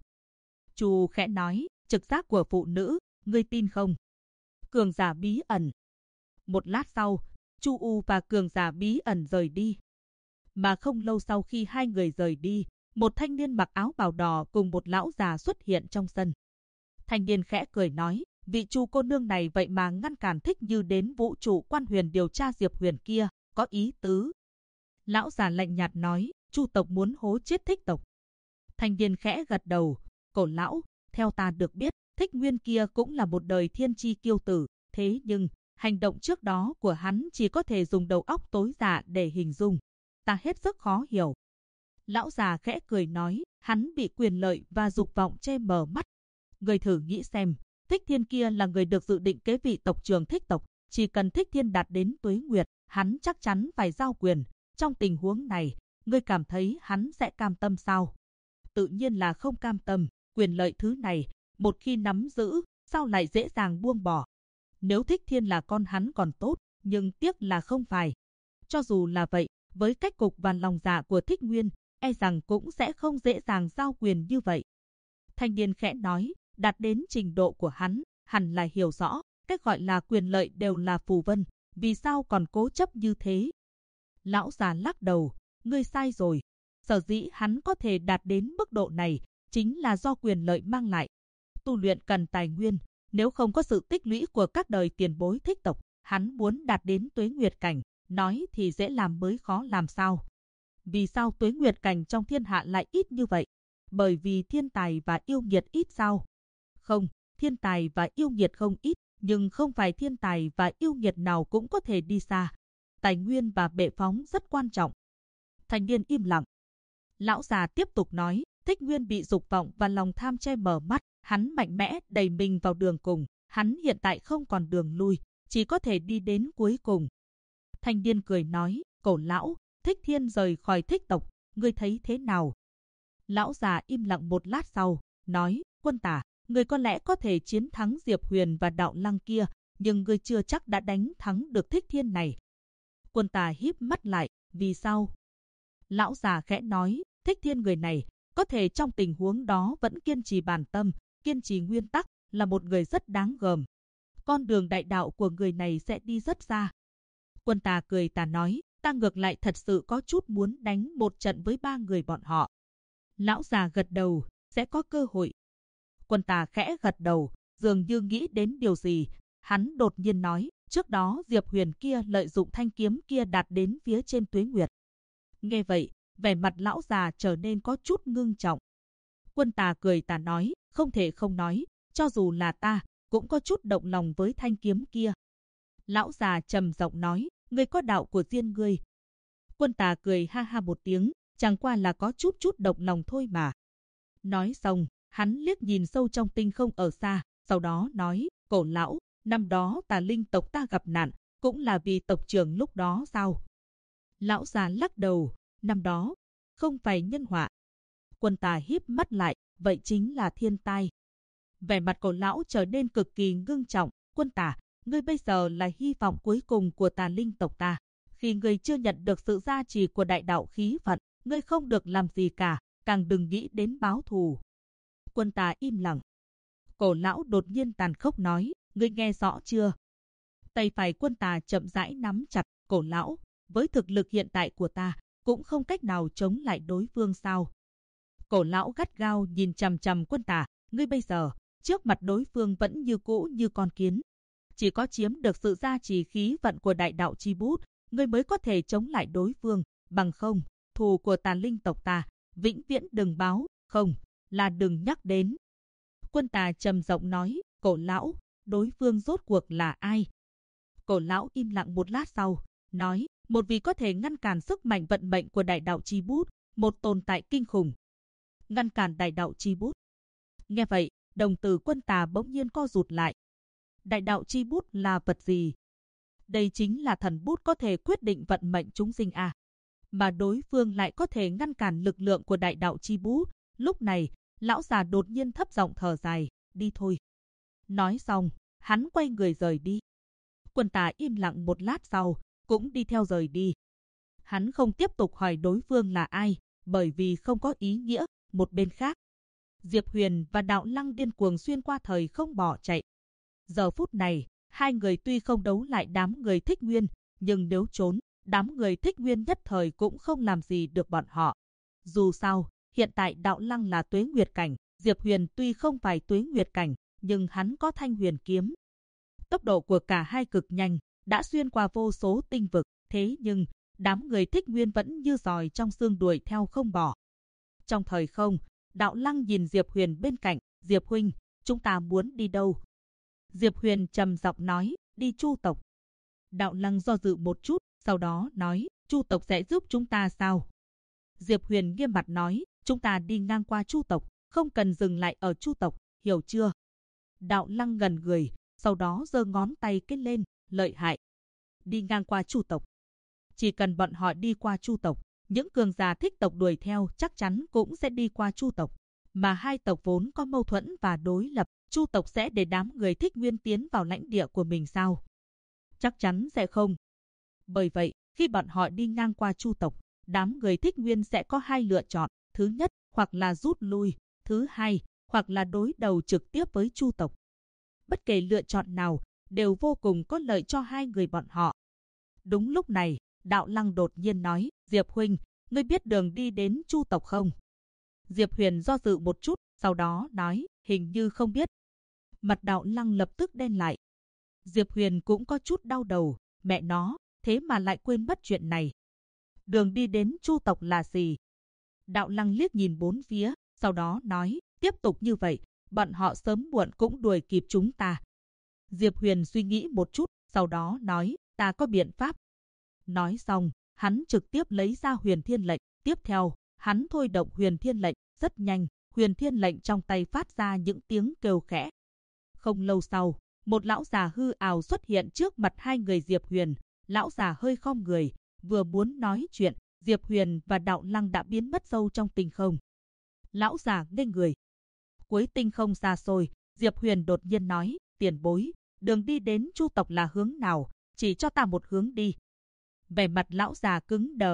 Chu khẽ nói, trực giác của phụ nữ, ngươi tin không? Cường giả bí ẩn. Một lát sau, Chu U và cường giả bí ẩn rời đi. Mà không lâu sau khi hai người rời đi, một thanh niên mặc áo bào đỏ cùng một lão già xuất hiện trong sân. Thanh niên khẽ cười nói, vị Chu cô nương này vậy mà ngăn cản Thích Như đến vũ trụ quan huyền điều tra Diệp Huyền kia, có ý tứ. Lão già lạnh nhạt nói, Chu tộc muốn hố chết Thích tộc. Thanh niên khẽ gật đầu, cổ lão, theo ta được biết, Thích Nguyên kia cũng là một đời thiên chi kiêu tử, thế nhưng, hành động trước đó của hắn chỉ có thể dùng đầu óc tối dạ để hình dung. Ta hết sức khó hiểu. Lão già khẽ cười nói, hắn bị quyền lợi và dục vọng che mờ mắt. Người thử nghĩ xem, Thích Thiên kia là người được dự định kế vị tộc trưởng Thích tộc, chỉ cần Thích Thiên đạt đến tuế nguyệt, hắn chắc chắn phải giao quyền. Trong tình huống này, ngươi cảm thấy hắn sẽ cam tâm sao? Tự nhiên là không cam tâm, quyền lợi thứ này, một khi nắm giữ, sao lại dễ dàng buông bỏ? Nếu Thích Thiên là con hắn còn tốt, nhưng tiếc là không phải. Cho dù là vậy, với cách cục và lòng dạ của Thích Nguyên, e rằng cũng sẽ không dễ dàng giao quyền như vậy. Thanh niên khẽ nói, đạt đến trình độ của hắn, hẳn là hiểu rõ, cách gọi là quyền lợi đều là phù vân, vì sao còn cố chấp như thế? Lão già lắc đầu, ngươi sai rồi. Sở dĩ hắn có thể đạt đến mức độ này, chính là do quyền lợi mang lại. Tu luyện cần tài nguyên, nếu không có sự tích lũy của các đời tiền bối Thích tộc, hắn muốn đạt đến tuế nguyệt cảnh, nói thì dễ làm mới khó làm sao. Vì sao tuế nguyệt cảnh trong thiên hạ lại ít như vậy? Bởi vì thiên tài và yêu nghiệt ít sao? Không, thiên tài và yêu nghiệt không ít, nhưng không phải thiên tài và yêu nghiệt nào cũng có thể đi xa. Tài nguyên và bệ phóng rất quan trọng. Thanh niên im lặng. Lão già tiếp tục nói, Thích Nguyên bị dục vọng và lòng tham che mờ mắt, hắn mạnh mẽ đẩy mình vào đường cùng, hắn hiện tại không còn đường lui, chỉ có thể đi đến cuối cùng. Thanh niên cười nói, cổ lão, Thích Thiên rời khỏi Thích tộc, ngươi thấy thế nào? Lão già im lặng một lát sau, nói, quân tả, ngươi có lẽ có thể chiến thắng Diệp Huyền và đạo lăng kia, nhưng ngươi chưa chắc đã đánh thắng được Thích Thiên này. Quân tả híp mắt lại, vì sao? Lão già khẽ nói, Thích Thiên người này, có thể trong tình huống đó vẫn kiên trì bản tâm, kiên trì nguyên tắc, là một người rất đáng gờm. Con đường đại đạo của người này sẽ đi rất xa. Quân Tà cười tà nói, ta ngược lại thật sự có chút muốn đánh một trận với 3 người bọn họ. Lão già gật đầu, sẽ có cơ hội. Quân Tà khẽ gật đầu, dường như nghĩ đến điều gì. Hắn đột nhiên nói, trước đó Diệp Huyền kia lợi dụng thanh kiếm kia đạt đến phía trên Tuế Nguyệt. Nghe vậy, vẻ mặt lão già trở nên có chút ngưng trọng. Quân Tà cười tà nói, không thể không nói, cho dù là ta, cũng có chút động lòng với thanh kiếm kia. Lão già trầm giọng nói, ngươi có đạo của riêng ngươi. Quân Tà cười ha ha một tiếng, chẳng qua là có chút động lòng thôi mà. Nói xong, hắn liếc nhìn sâu trong tinh không ở xa, sau đó nói, Cổ lão, năm đó Tà Linh tộc ta gặp nạn, cũng là vì tộc trưởng lúc đó sao? Lão già lắc đầu, năm đó, không phải nhân họa. Quân Tà híp mắt lại, vậy chính là thiên tai. Vẻ mặt Cổ lão trở nên cực kỳ ngưng trọng, Quân Tà, ngươi bây giờ là hy vọng cuối cùng của Tà Linh tộc ta. Khi ngươi chưa nhận được sự gia trì của đại đạo khí vận, ngươi không được làm gì cả, càng đừng nghĩ đến báo thù. Quân Tà im lặng. Cổ lão đột nhiên tàn khốc nói, ngươi nghe rõ chưa? Tay phải Quân Tà chậm rãi nắm chặt, Cổ lão, với thực lực hiện tại của ta, cũng không cách nào chống lại đối phương sao? Cổ lão gắt gao nhìn chằm chằm Quân Tà, ngươi bây giờ, trước mặt đối phương vẫn như cũ như con kiến. Chỉ có chiếm được sự gia trì khí vận của đại đạo chi bút, ngươi mới có thể chống lại đối phương, bằng không, thù của Tà Linh tộc ta, vĩnh viễn đừng báo, không, là đừng nhắc đến. Quân Tà trầm giọng nói, Cổ lão, đối phương rốt cuộc là ai? Cổ lão im lặng một lát sau, nói, một vị có thể ngăn cản sức mạnh vận mệnh của đại đạo chi bút, một tồn tại kinh khủng. Ngăn cản đại đạo chi bút. Nghe vậy, đồng tử Quân Tà bỗng nhiên co rụt lại. Đại đạo chi bút là vật gì? Đây chính là thần bút có thể quyết định vận mệnh chúng sinh à. Mà đối phương lại có thể ngăn cản lực lượng của đại đạo chi bút. Lúc này, lão già đột nhiên thấp giọng thở dài, đi thôi. Nói xong, hắn quay người rời đi. Quân Tà im lặng một lát sau, cũng đi theo rời đi. Hắn không tiếp tục hỏi đối phương là ai, bởi vì không có ý nghĩa. Một bên khác, Diệp Huyền và Đạo Lăng điên cuồng xuyên qua thời không bỏ chạy. Giờ phút này, hai người tuy không đấu lại đám người Thích Nguyên, nhưng nếu trốn, đám người Thích Nguyên nhất thời cũng không làm gì được bọn họ. Dù sao, hiện tại Đạo Lăng là Tuế Nguyệt cảnh, Diệp Huyền tuy không phải Tuế Nguyệt cảnh, nhưng hắn có Thanh Huyền kiếm. Tốc độ của cả hai cực nhanh, đã xuyên qua vô số tinh vực, thế nhưng đám người Thích Nguyên vẫn như giòi trong xương đuổi theo không bỏ. Trong thời không, Đạo Lăng nhìn Diệp Huyền bên cạnh, Diệp huynh, chúng ta muốn đi đâu? Diệp Huyền trầm giọng nói, đi Chu tộc. Đạo Lăng do dự một chút, sau đó nói, Chu tộc sẽ giúp chúng ta sao? Diệp Huyền nghiêm mặt nói, chúng ta đi ngang qua Chu tộc, không cần dừng lại ở Chu tộc, hiểu chưa? Đạo Lăng gần người, sau đó giơ ngón tay kết lên, lợi hại. Đi ngang qua Chu tộc. Chỉ cần bọn họ đi qua Chu tộc, những cường giả Thích tộc đuổi theo chắc chắn cũng sẽ đi qua Chu tộc. Mà hai tộc vốn có mâu thuẫn và đối lập, Chu tộc sẽ để đám người Thích Nguyên tiến vào lãnh địa của mình sao? Chắc chắn sẽ không. Bởi vậy, khi bọn họ đi ngang qua Chu tộc, đám người Thích Nguyên sẽ có hai lựa chọn. Thứ nhất, hoặc là rút lui. Thứ hai, hoặc là đối đầu trực tiếp với Chu tộc. Bất kể lựa chọn nào, đều vô cùng có lợi cho hai người bọn họ. Đúng lúc này, Đạo Lăng đột nhiên nói, Diệp huynh, ngươi biết đường đi đến Chu tộc không? Diệp Huyền do dự một chút, sau đó nói, hình như không biết. Mặt Đạo Lăng lập tức đen lại. Diệp Huyền cũng có chút đau đầu, mẹ nó, thế mà lại quên mất chuyện này. Đường đi đến Chu tộc là gì? Đạo Lăng liếc nhìn bốn phía, sau đó nói, tiếp tục như vậy, bọn họ sớm muộn cũng đuổi kịp chúng ta. Diệp Huyền suy nghĩ một chút, sau đó nói, ta có biện pháp. Nói xong, hắn trực tiếp lấy ra Huyền Thiên lệnh, tiếp theo, hắn thôi động Huyền Thiên lệnh, rất nhanh, Huyền Thiên lệnh trong tay phát ra những tiếng kêu khẽ. Không lâu sau, một lão già hư ảo xuất hiện trước mặt hai người Diệp Huyền, lão già hơi khom người, vừa muốn nói chuyện, Diệp Huyền và Đạo Lăng đã biến mất sâu trong tinh không. Lão già ngây người. Cuối tinh không xa xôi, Diệp Huyền đột nhiên nói, tiền bối, đường đi đến Chu tộc là hướng nào, chỉ cho ta một hướng đi. Vẻ mặt lão già cứng đờ,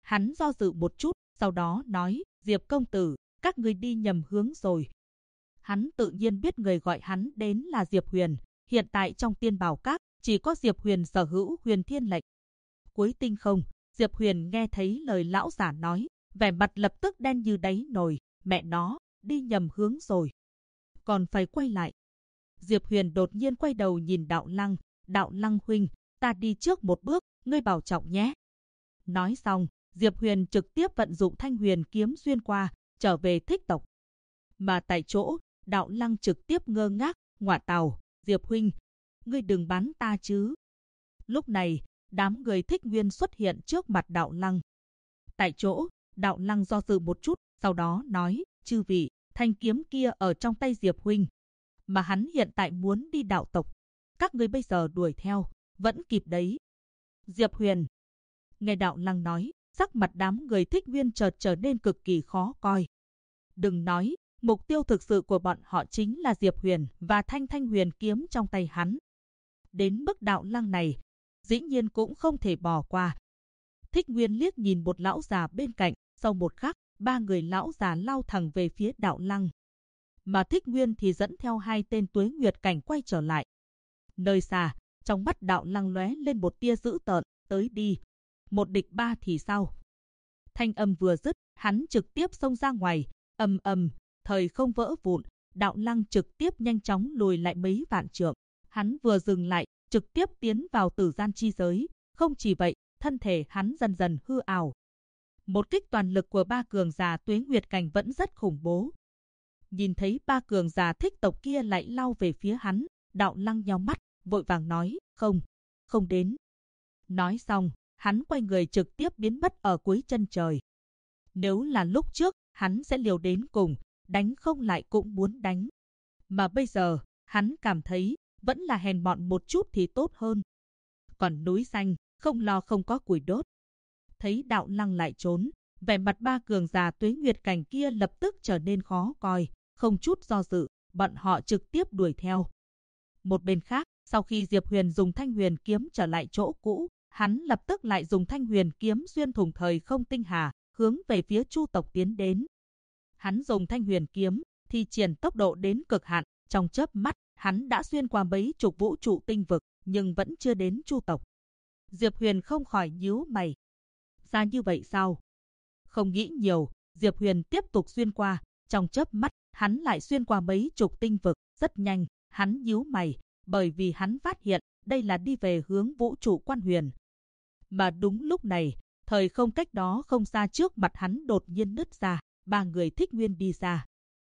Hắn do dự một chút, sau đó nói, Diệp công tử, các ngươi đi nhầm hướng rồi. Hắn tự nhiên biết người gọi hắn đến là Diệp Huyền. Hiện tại trong Tiên Bảo Các, chỉ có Diệp Huyền sở hữu huyền thiên lệnh. Cuối tinh không, Diệp Huyền nghe thấy lời lão giả nói, vẻ mặt lập tức đen như đáy nồi. Mẹ nó, đi nhầm hướng rồi. Còn phải quay lại. Diệp Huyền đột nhiên quay đầu nhìn Đạo Lăng. Đạo Lăng huynh, ta đi trước một bước, ngươi bảo trọng nhé. Nói xong, Diệp Huyền trực tiếp vận dụng Thanh Huyền kiếm xuyên qua, trở về Thích tộc. Mà tại chỗ, Đạo Lăng trực tiếp ngơ ngác, ngọa tào, Diệp huynh, ngươi đừng bắn ta chứ. Lúc này, đám người Thích Nguyên xuất hiện trước mặt Đạo Lăng. Tại chỗ, Đạo Lăng do dự một chút, sau đó nói, chư vị, thanh kiếm kia ở trong tay Diệp huynh. Mà hắn hiện tại muốn đi đạo tộc. Các ngươi bây giờ đuổi theo, vẫn kịp đấy. Diệp Huyền. Nghe Đạo Lăng nói, sắc mặt đám người Thích Nguyên chợt trở nên cực kỳ khó coi. Đừng nói, mục tiêu thực sự của bọn họ chính là Diệp Huyền và thanh huyền kiếm trong tay hắn. Đến mức Đạo Lăng này, dĩ nhiên cũng không thể bỏ qua. Thích Nguyên liếc nhìn một lão già bên cạnh, sau một khắc, ba người lão già lao thẳng về phía Đạo Lăng. Mà Thích Nguyên thì dẫn theo hai tên Tuế Nguyệt cảnh quay trở lại. Nơi xa, trong mắt Đạo Lăng lóe lên một tia dữ tợn, tới đi. Một địch ba thì sao? Thanh âm vừa dứt, hắn trực tiếp xông ra ngoài, ầm ầm, thời không vỡ vụn, Đạo Lăng trực tiếp nhanh chóng lùi lại mấy vạn trượng. Hắn vừa dừng lại, trực tiếp tiến vào tử gian chi giới. Không chỉ vậy, thân thể hắn dần dần hư ảo. Một kích toàn lực của ba cường giả Tuế Nguyệt cảnh vẫn rất khủng bố. Nhìn thấy ba cường giả Thích tộc kia lại lao về phía hắn, Đạo Lăng nhíu mắt, vội vàng nói, không đến. Nói xong, hắn quay người trực tiếp biến mất ở cuối chân trời. Nếu là lúc trước, hắn sẽ liều đến cùng, đánh không lại cũng muốn đánh. Mà bây giờ, hắn cảm thấy, vẫn là hèn mọn một chút thì tốt hơn. Còn núi xanh, không lo không có củi đốt. Thấy Đạo Lăng lại trốn, vẻ mặt ba cường giả Tuế Nguyệt cảnh kia lập tức trở nên khó coi, không chút do dự, bọn họ trực tiếp đuổi theo. Một bên khác, sau khi Diệp Huyền dùng Thanh Huyền kiếm trở lại chỗ cũ, hắn lập tức lại dùng Thanh Huyền kiếm xuyên thủng thời không tinh hà, hướng về phía Chu tộc tiến đến. Hắn dùng Thanh Huyền kiếm, thi triển tốc độ đến cực hạn, trong chớp mắt, hắn đã xuyên qua mấy chục vũ trụ tinh vực, nhưng vẫn chưa đến Chu tộc. Diệp Huyền không khỏi nhíu mày. Ra như vậy sao? Không nghĩ nhiều, Diệp Huyền tiếp tục xuyên qua, trong chớp mắt, hắn lại xuyên qua mấy chục tinh vực, rất nhanh, hắn nhíu mày, bởi vì hắn phát hiện, đây là đi về hướng vũ trụ quan huyền. Mà đúng lúc này, thời không cách đó không xa trước mặt hắn đột nhiên nứt ra, ba người Thích Nguyên đi ra.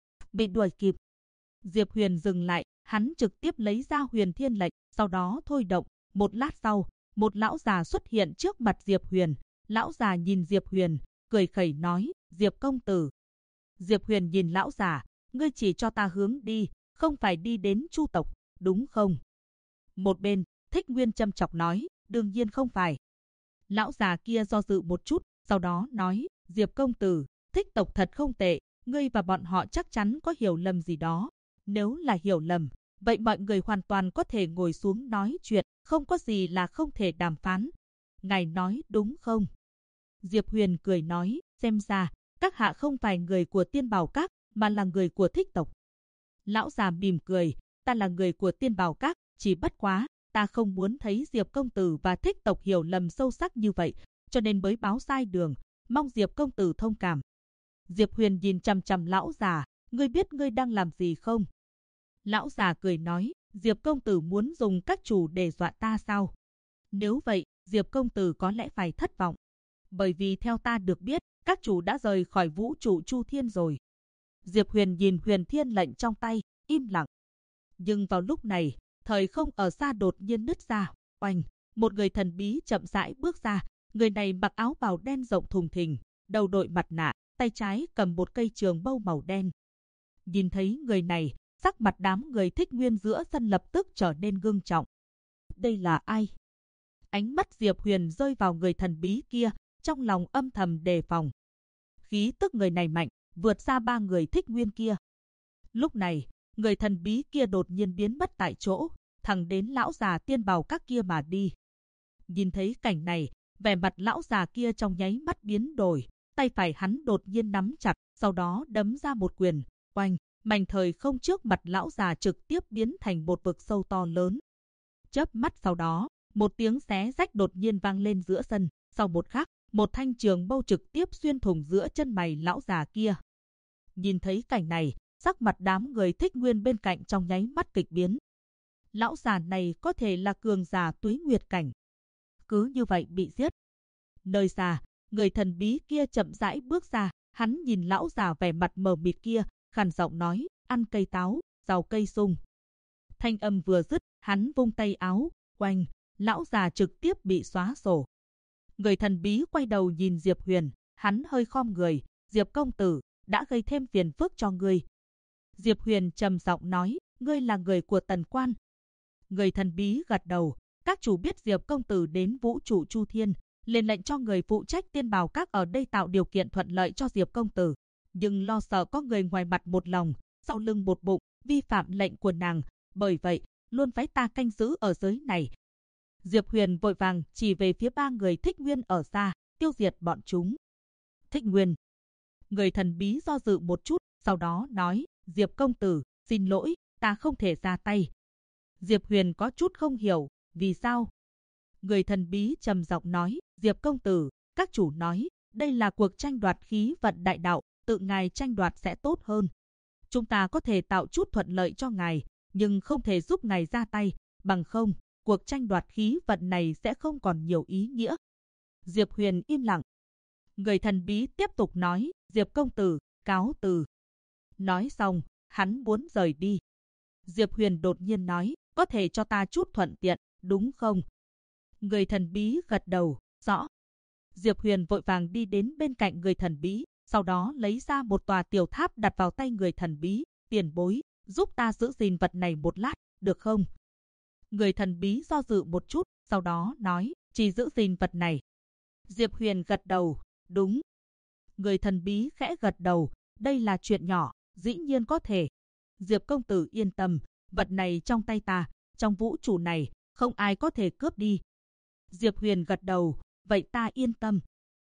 Bị đuổi kịp. Diệp Huyền dừng lại, hắn trực tiếp lấy ra huyền thiên lệnh, sau đó thôi động. Một lát sau, một lão già xuất hiện trước mặt Diệp Huyền. Lão già nhìn Diệp Huyền, cười khẩy nói, Diệp công tử. Diệp Huyền nhìn lão già, ngươi chỉ cho ta hướng đi, không phải đi đến Chu tộc, đúng không? Một bên, Thích Nguyên châm chọc nói, đương nhiên không phải. Lão già kia do dự một chút, sau đó nói, Diệp công tử, Thích tộc thật không tệ, ngươi và bọn họ chắc chắn có hiểu lầm gì đó. Nếu là hiểu lầm, vậy mọi người hoàn toàn có thể ngồi xuống nói chuyện, không có gì là không thể đàm phán. Ngài nói đúng không? Diệp Huyền cười nói, xem ra, các hạ không phải người của Tiên Bảo Các, mà là người của Thích tộc. Lão già mỉm cười, ta là người của Tiên Bảo Các, chỉ bất quá, ta không muốn thấy Diệp công tử và Thích tộc hiểu lầm sâu sắc như vậy, cho nên mới báo sai đường, mong Diệp công tử thông cảm. Diệp Huyền nhìn chằm chằm lão già, ngươi biết ngươi đang làm gì không? Lão già cười nói, Diệp công tử muốn dùng các chủ để dọa ta sao? Nếu vậy, Diệp công tử có lẽ phải thất vọng. Bởi vì theo ta được biết, các chủ đã rời khỏi vũ trụ Chu Thiên rồi. Diệp Huyền nhìn huyền thiên lệnh trong tay, im lặng. Nhưng vào lúc này, thời không ở xa đột nhiên nứt ra, oanh, một người thần bí chậm rãi bước ra. Người này mặc áo bào đen rộng thùng thình, đầu đội mặt nạ, tay trái cầm một cây trường mâu màu đen. Nhìn thấy người này, sắc mặt đám người Thích Nguyên giữa sân lập tức trở nên ngưng trọng. Đây là ai? Ánh mắt Diệp Huyền rơi vào người thần bí kia, trong lòng âm thầm đề phòng. Khí tức người này mạnh, vượt xa ba người Thích Nguyên kia. Lúc này, người thần bí kia đột nhiên biến mất tại chỗ, thẳng đến lão già Tiên Bảo Các kia mà đi. Nhìn thấy cảnh này, Vẻ mặt lão già kia trong nháy mắt biến đổi, tay phải hắn đột nhiên nắm chặt, sau đó đấm ra một quyền, oanh, mảnh thời không trước mặt lão già trực tiếp biến thành một vực sâu to lớn. Chớp mắt sau đó, một tiếng xé rách đột nhiên vang lên giữa sân, sau một khắc, một thanh trường mâu trực tiếp xuyên thủng giữa chân mày lão già kia. Nhìn thấy cảnh này, sắc mặt đám người Thích Nguyên bên cạnh trong nháy mắt kịch biến. Lão già này có thể là cường giả Tuế Nguyệt cảnh. Cứ như vậy bị giết. Nơi xa, người thần bí kia chậm rãi bước ra, hắn nhìn lão già vẻ mặt mờ mịt kia, khàn giọng nói, ăn cây táo, rào cây sung. Thanh âm vừa dứt, hắn vung tay áo, oanh, lão già trực tiếp bị xóa sổ. Người thần bí quay đầu nhìn Diệp Huyền, hắn hơi khom người, Diệp công tử, đã gây thêm phiền phức cho ngươi. Diệp Huyền trầm giọng nói, ngươi là người của Tần Quan. Người thần bí gật đầu, các chủ biết Diệp công tử đến vũ trụ Chu Thiên, liền lệnh cho người phụ trách Tiên Bảo Các ở đây tạo điều kiện thuận lợi cho Diệp công tử, nhưng lo sợ có người ngoài mặt một lòng, sau lưng một bụng, vi phạm lệnh của nàng, bởi vậy luôn phái ta canh giữ ở giới này. Diệp Huyền vội vàng chỉ về phía ba người Thích Nguyên ở xa, tiêu diệt bọn chúng. Thích Nguyên. Người thần bí do dự một chút, sau đó nói, Diệp công tử, xin lỗi, ta không thể ra tay. Diệp Huyền có chút không hiểu, vì sao? Người thần bí trầm giọng nói, Diệp công tử, các chủ nói, đây là cuộc tranh đoạt khí vận đại đạo, tự ngài tranh đoạt sẽ tốt hơn. Chúng ta có thể tạo chút thuận lợi cho ngài, nhưng không thể giúp ngài ra tay, bằng không, cuộc tranh đoạt khí vận này sẽ không còn nhiều ý nghĩa. Diệp Huyền im lặng. Người thần bí tiếp tục nói, Diệp công tử, cáo từ. Nói xong, hắn muốn rời đi. Diệp Huyền đột nhiên nói, có thể cho ta chút thuận tiện, đúng không? Người thần bí gật đầu, rõ. Diệp Huyền vội vàng đi đến bên cạnh người thần bí, sau đó lấy ra một tòa tiểu tháp đặt vào tay người thần bí, tiền bối, giúp ta giữ gìn vật này một lát, được không? Người thần bí do dự một chút, sau đó nói, chỉ giữ gìn vật này. Diệp Huyền gật đầu, đúng. Người thần bí khẽ gật đầu, đây là chuyện nhỏ, dĩ nhiên có thể. Diệp công tử yên tâm, vật này trong tay ta, trong vũ trụ này, không ai có thể cướp đi. Diệp Huyền gật đầu, vậy ta yên tâm.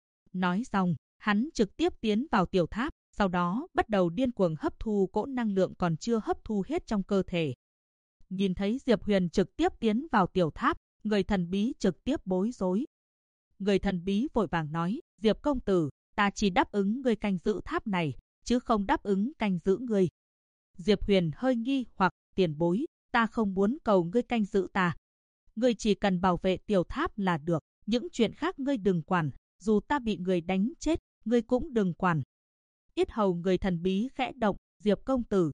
Nói xong, hắn trực tiếp tiến vào tiểu tháp, sau đó bắt đầu điên cuồng hấp thu cỗ năng lượng còn chưa hấp thu hết trong cơ thể. Nhìn thấy Diệp Huyền trực tiếp tiến vào tiểu tháp, người thần bí trực tiếp bối rối. Người thần bí vội vàng nói, Diệp công tử, ta chỉ đáp ứng ngươi canh giữ tháp này, chứ không đáp ứng canh giữ ngươi. Diệp Huyền hơi nghi hoặc, tiền bối, ta không muốn cầu ngươi canh giữ ta. Ngươi chỉ cần bảo vệ tiểu tháp là được, những chuyện khác ngươi đừng quản, dù ta bị người đánh chết, ngươi cũng đừng quản. Yết hầu người thần bí khẽ động, Diệp công tử,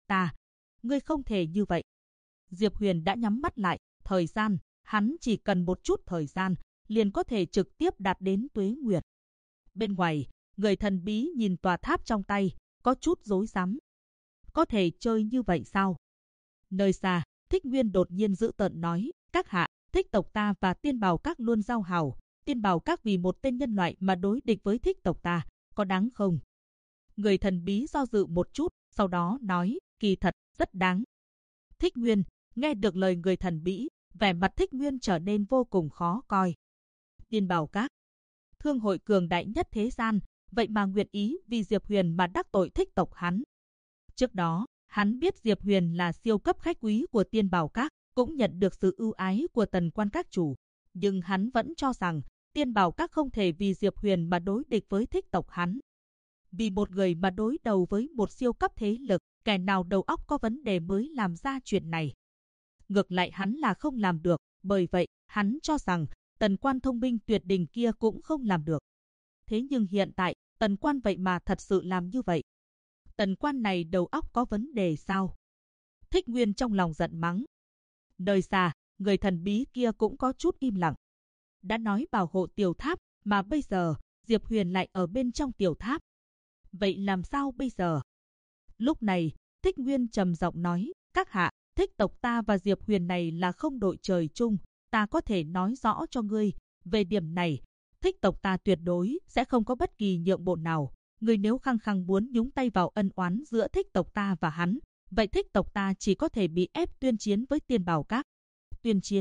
ngươi không thể như vậy. Diệp Huyền đã nhắm mắt lại, thời gian, hắn chỉ cần một chút thời gian, liền có thể trực tiếp đạt đến Tuế Nguyệt. Bên ngoài, người thần bí nhìn tòa tháp trong tay, có chút rối rắm. Có thể chơi như vậy sao? Nơi xa, Thích Nguyên đột nhiên dữ tợn nói, các hạ, Thích tộc ta và Tiên Bảo Các luôn giao hảo, Tiên Bảo Các vì một tên nhân loại mà đối địch với Thích tộc ta, có đáng không? Người thần bí do dự một chút, sau đó nói, kỳ thật, rất đáng. Thích Nguyên, nghe được lời người thần bí, vẻ mặt Thích Nguyên trở nên vô cùng khó coi. Tiên Bảo Các, thương hội cường đại nhất thế gian, vậy mà nguyện ý vì Diệp Huyền mà đắc tội Thích tộc hắn. Trước đó, hắn biết Diệp Huyền là siêu cấp khách quý của Tiên Bảo Các, cũng nhận được sự ưu ái của Tần Quan các chủ, nhưng hắn vẫn cho rằng Tiên Bảo Các không thể vì Diệp Huyền mà đối địch với Thích tộc hắn. Vì một người mà đối đầu với một siêu cấp thế lực, kẻ nào đầu óc có vấn đề mới làm ra chuyện này. Ngược lại hắn là không làm được, bởi vậy hắn cho rằng Tần Quan thông minh tuyệt đỉnh kia cũng không làm được. Thế nhưng hiện tại, Tần Quan vậy mà thật sự làm như vậy. Tần Quan này đầu óc có vấn đề sao? Thích Nguyên trong lòng giận mắng. Nơi xa, người thần bí kia cũng có chút im lặng. Đã nói bảo hộ tiểu tháp, mà bây giờ, Diệp Huyền lại ở bên trong tiểu tháp. Vậy làm sao bây giờ? Lúc này, Thích Nguyên trầm giọng nói, các hạ, Thích tộc ta và Diệp Huyền này là không đội trời chung, ta có thể nói rõ cho ngươi. Về điểm này, Thích tộc ta tuyệt đối sẽ không có bất kỳ nhượng bộ nào. Ngươi nếu khăng khăng muốn nhúng tay vào ân oán giữa Thích tộc ta và hắn, vậy Thích tộc ta chỉ có thể bị ép tuyên chiến với Tiên Bảo Các. Tuyên chiến,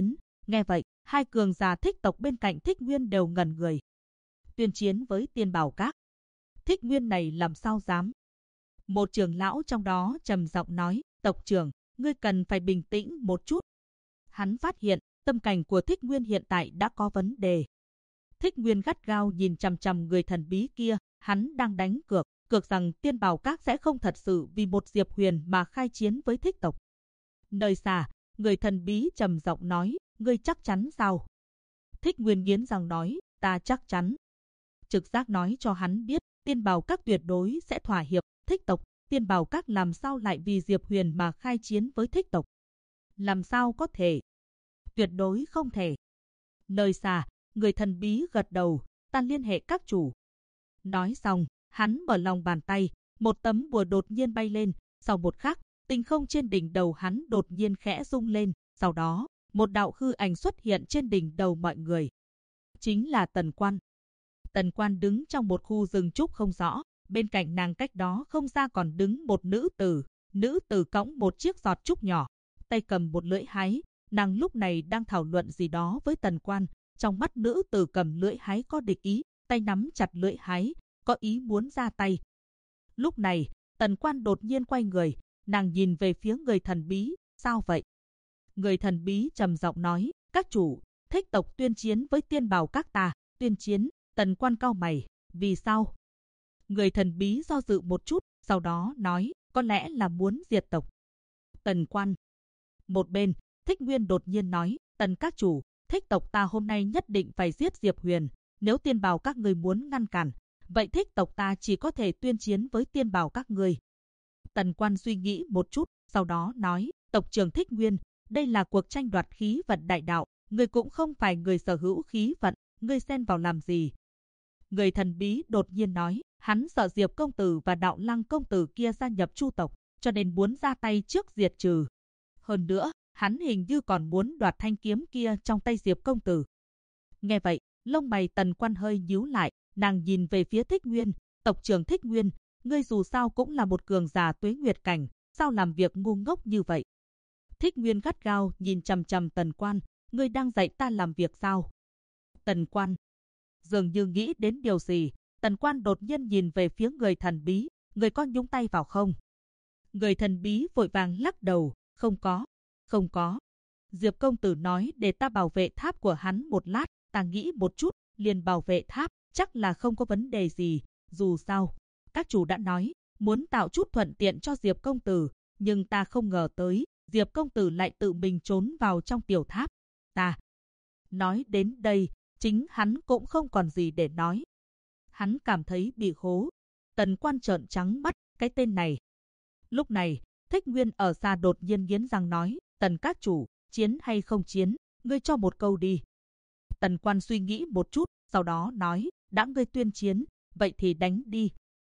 Nghe vậy, hai cường giả Thích tộc bên cạnh Thích Nguyên đều ngẩn người. Tuyên chiến với Tiên Bảo Các. Thích Nguyên này làm sao dám? Một trưởng lão trong đó trầm giọng nói, tộc trưởng, ngươi cần phải bình tĩnh một chút. Hắn phát hiện, tâm cảnh của Thích Nguyên hiện tại đã có vấn đề. Thích Nguyên gắt gao nhìn chằm chằm người thần bí kia, hắn đang đánh cược rằng Tiên Bảo Các sẽ không thật sự vì một Diệp Huyền mà khai chiến với Thích tộc. Nơi xa, người thần bí trầm giọng nói, ngươi chắc chắn sao? Thích Nguyên nghiến răng nói, ta chắc chắn. Trực giác nói cho hắn biết, Tiên Bảo Các tuyệt đối sẽ thỏa hiệp. Thích tộc, Tiên Bảo Các làm sao lại vì Diệp Huyền mà khai chiến với Thích tộc? Làm sao có thể? Tuyệt đối không thể. Nơi xa, người thần bí gật đầu, ta liên hệ các chủ. Nói xong, hắn mở lòng bàn tay, một tấm bùa đột nhiên bay lên, sau một khắc, tinh không trên đỉnh đầu hắn đột nhiên khẽ rung lên, sau đó, một đạo hư ảnh xuất hiện trên đỉnh đầu mọi người. Chính là Tần Quan. Tần Quan đứng trong một khu rừng trúc không rõ, bên cạnh nàng cách đó không xa còn đứng một nữ tử cõng một chiếc giọt trúc nhỏ, tay cầm một lưỡi hái, nàng lúc này đang thảo luận gì đó với Tần Quan, trong mắt nữ tử cầm lưỡi hái có địch ý, tay nắm chặt lưỡi hái, có ý muốn ra tay. Lúc này, Tần Quan đột nhiên quay người, nàng nhìn về phía người thần bí, sao vậy? Người thần bí trầm giọng nói, các chủ, Thích tộc tuyên chiến với Tiên Bảo Các ta. Tuyên chiến? Tần Quan cau mày, vì sao? Người thần bí do dự một chút, sau đó nói, có lẽ là muốn diệt tộc. Tần Quan. Một bên, Thích Nguyên đột nhiên nói, Tần các chủ, Thích tộc ta hôm nay nhất định phải giết Diệp Huyền, nếu Tiên Bảo Các người muốn ngăn cản, vậy Thích tộc ta chỉ có thể tuyên chiến với Tiên Bảo Các người. Tần Quan suy nghĩ một chút, sau đó nói, tộc trưởng Thích Nguyên, đây là cuộc tranh đoạt khí vận đại đạo, ngươi cũng không phải người sở hữu khí vận, ngươi xen vào làm gì? Người thần bí đột nhiên nói, hắn sợ Diệp công tử và Đạo Lăng công tử kia gia nhập Chu tộc, cho nên muốn ra tay trước diệt trừ. Hơn nữa, hắn hình như còn muốn đoạt thanh kiếm kia trong tay Diệp công tử. Nghe vậy, lông mày Tần Quan hơi nhíu lại, nàng nhìn về phía Thích Nguyên, tộc trưởng Thích Nguyên, ngươi dù sao cũng là một cường giả tuế nguyệt cảnh, sao làm việc ngu ngốc như vậy? Thích Nguyên gắt gao nhìn chằm chằm Tần Quan, ngươi đang dạy ta làm việc sao? Tần Quan dường như nghĩ đến điều gì, Tần Quan đột nhiên nhìn về phía người thần bí, người có nhúng tay vào không? Người thần bí vội vàng lắc đầu, không có. Diệp công tử nói để ta bảo vệ tháp của hắn một lát, ta nghĩ một chút, liền bảo vệ tháp, chắc là không có vấn đề gì, dù sao. Các chủ đã nói, muốn tạo chút thuận tiện cho Diệp công tử, nhưng ta không ngờ tới, Diệp công tử lại tự mình trốn vào trong tiểu tháp. Ta. Nói đến đây, chính hắn cũng không còn gì để nói. Hắn cảm thấy bị hố. Tần Quan trợn trắng mắt, cái tên này. Lúc này, Thích Nguyên ở xa đột nhiên nghiến răng nói, Tần các chủ, chiến hay không chiến, ngươi cho một câu đi. Tần Quan suy nghĩ một chút, sau đó nói, đã ngươi tuyên chiến, vậy thì đánh đi.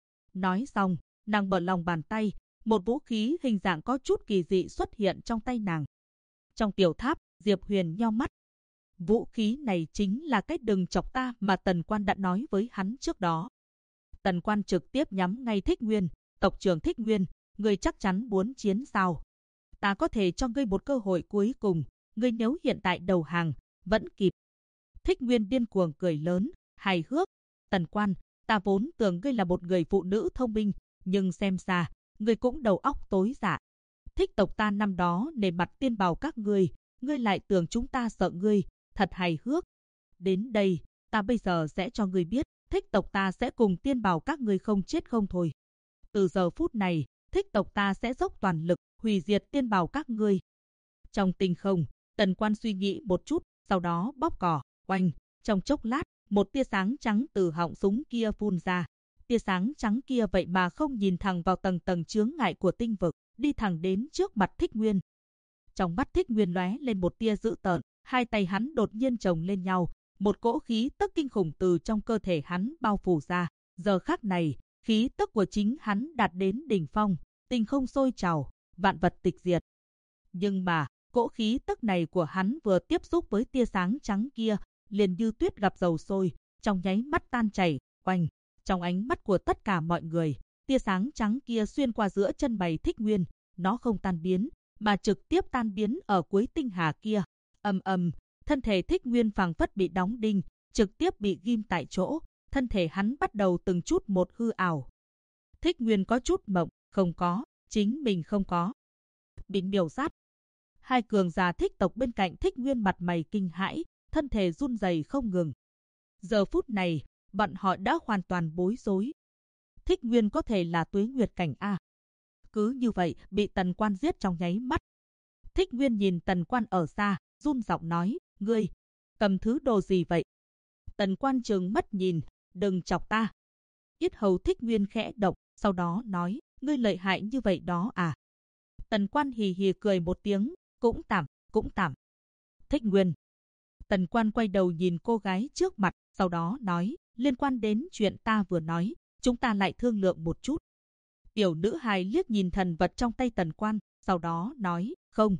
Nói xong, nàng mở lòng bàn tay, một vũ khí hình dạng có chút kỳ dị xuất hiện trong tay nàng. Trong tiểu tháp, Diệp Huyền nheo mắt. Vũ khí này chính là cái đừng chọc ta mà Tần Quan đã nói với hắn trước đó. Tần Quan trực tiếp nhắm ngay Thích Nguyên, tộc trưởng Thích Nguyên, ngươi chắc chắn muốn chiến sao? Ta có thể cho ngươi một cơ hội cuối cùng, ngươi nếu hiện tại đầu hàng, vẫn kịp. Thích Nguyên điên cuồng cười lớn, hài hước. Tần Quan, ta vốn tưởng ngươi là một người phụ nữ thông minh, nhưng xem ra, ngươi cũng đầu óc tối dạ. Thích tộc ta năm đó nể mặt Tiên Bảo Các ngươi lại tưởng chúng ta sợ ngươi, thật hài hước. Đến đây, ta bây giờ sẽ cho ngươi biết, Thích tộc ta sẽ cùng Tiên Bảo Các ngươi không chết không thôi. Từ giờ phút này, Thích tộc ta sẽ dốc toàn lực, hủy diệt Tiên Bảo Các ngươi. Trong tinh không, Tần Quan suy nghĩ một chút, sau đó bóp cò, oanh. Trong chốc lát, một tia sáng trắng từ họng súng kia phun ra. Tia sáng trắng kia vậy mà không nhìn thẳng vào tầng tầng chướng ngại của tinh vực, đi thẳng đến trước mặt Thích Nguyên. Trong mắt Thích Nguyên lóe lên một tia dữ tợn, hai tay hắn đột nhiên chồng lên nhau, một cỗ khí tức kinh khủng từ trong cơ thể hắn bao phủ ra. Giờ khắc này, khí tức của chính hắn đạt đến đỉnh phong, tinh không sôi trào, vạn vật tịch diệt. Nhưng mà, cỗ khí tức này của hắn vừa tiếp xúc với tia sáng trắng kia, liền như tuyết gặp dầu sôi, trong nháy mắt tan chảy, oanh. Trong ánh mắt của tất cả mọi người, tia sáng trắng kia xuyên qua giữa chân mày Thích Nguyên, nó không tan biến, mà trực tiếp tan biến ở cuối tinh hà kia. Ầm ầm, thân thể Thích Nguyên phảng phất bị đóng đinh, trực tiếp bị ghim tại chỗ, thân thể hắn bắt đầu từng chút một hư ảo. Thích Nguyên có chút mộng, không có, chính mình không có. Bị miểu sát. Hai cường giả Thích tộc bên cạnh Thích Nguyên mặt mày kinh hãi, thân thể run rẩy không ngừng. Giờ phút này, bọn họ đã hoàn toàn bối rối. Thích Nguyên có thể là tuế nguyệt cảnh a? Cứ như vậy bị Tần Quan giết trong nháy mắt. Thích Nguyên nhìn Tần Quan ở xa, run giọng nói, ngươi cầm thứ đồ gì vậy? Tần Quan trừng mắt nhìn, đừng chọc ta. Yết hầu Thích Nguyên khẽ động, sau đó nói, ngươi lợi hại như vậy đó à? Tần Quan hì hì cười một tiếng, cũng tạm. Thích Nguyên. Tần Quan quay đầu nhìn cô gái trước mặt, sau đó nói, liên quan đến chuyện ta vừa nói, chúng ta lại thương lượng một chút. Tiểu nữ hài liếc nhìn thần vật trong tay Tần Quan, sau đó nói,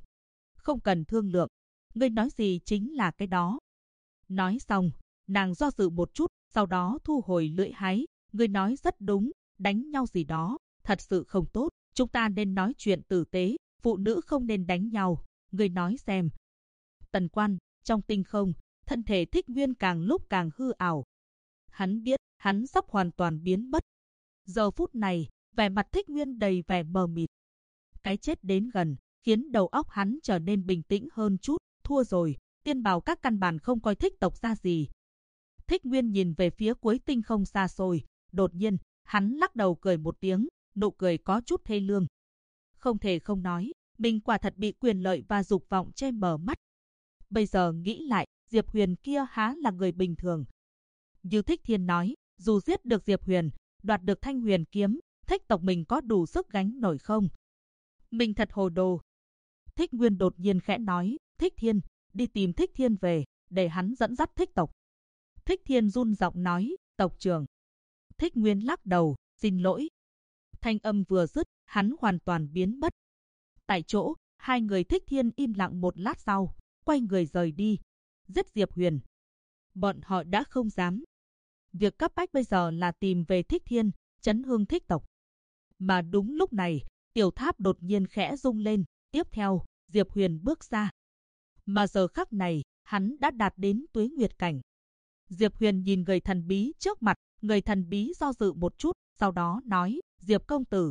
không cần thương lượng, ngươi nói gì chính là cái đó. Nói xong, nàng do dự một chút, sau đó thu hồi lưỡi hái, ngươi nói rất đúng, đánh nhau gì đó, thật sự không tốt, chúng ta nên nói chuyện tử tế, phụ nữ không nên đánh nhau, ngươi nói xem. Tần Quan, trong tinh không, thân thể Thích Nguyên càng lúc càng hư ảo. Hắn biết, hắn sắp hoàn toàn biến mất. Giờ phút này, vẻ mặt Thích Nguyên đầy vẻ mờ mịt. Cái chết đến gần, khiến đầu óc hắn trở nên bình tĩnh hơn chút, thua rồi, tiên bảo các căn bản không coi Thích tộc ra gì. Thích Nguyên nhìn về phía cuối tinh không xa xôi, đột nhiên, hắn lắc đầu cười một tiếng, nụ cười có chút thê lương. Không thể không nói, mình quả thật bị quyền lợi và dục vọng che mờ mắt. Bây giờ nghĩ lại, Diệp Huyền kia há là người bình thường. Như Thích Thiên nói, dù giết được Diệp Huyền, đoạt được Thanh Huyền kiếm, Thích tộc mình có đủ sức gánh nổi không? Mình thật hồ đồ. Thích Nguyên đột nhiên khẽ nói, Thích Thiên, đi tìm Thích Thiên về, để hắn dẫn dắt Thích tộc. Thích Thiên run giọng nói, tộc trưởng. Thích Nguyên lắc đầu, xin lỗi. Thanh âm vừa dứt, hắn hoàn toàn biến mất. Tại chỗ, hai người Thích Thiên im lặng một lát sau, quay người rời đi. Giết Diệp Huyền. Bọn họ đã không dám. Việc cấp bách bây giờ là tìm về Thích Thiên, chấn hương Thích tộc. Mà đúng lúc này, tiểu tháp đột nhiên khẽ rung lên. Tiếp theo, Diệp Huyền bước ra. Mà giờ khắc này, hắn đã đạt đến tuế nguyệt cảnh. Diệp Huyền nhìn người thần bí trước mặt, người thần bí do dự một chút, sau đó nói, Diệp công tử,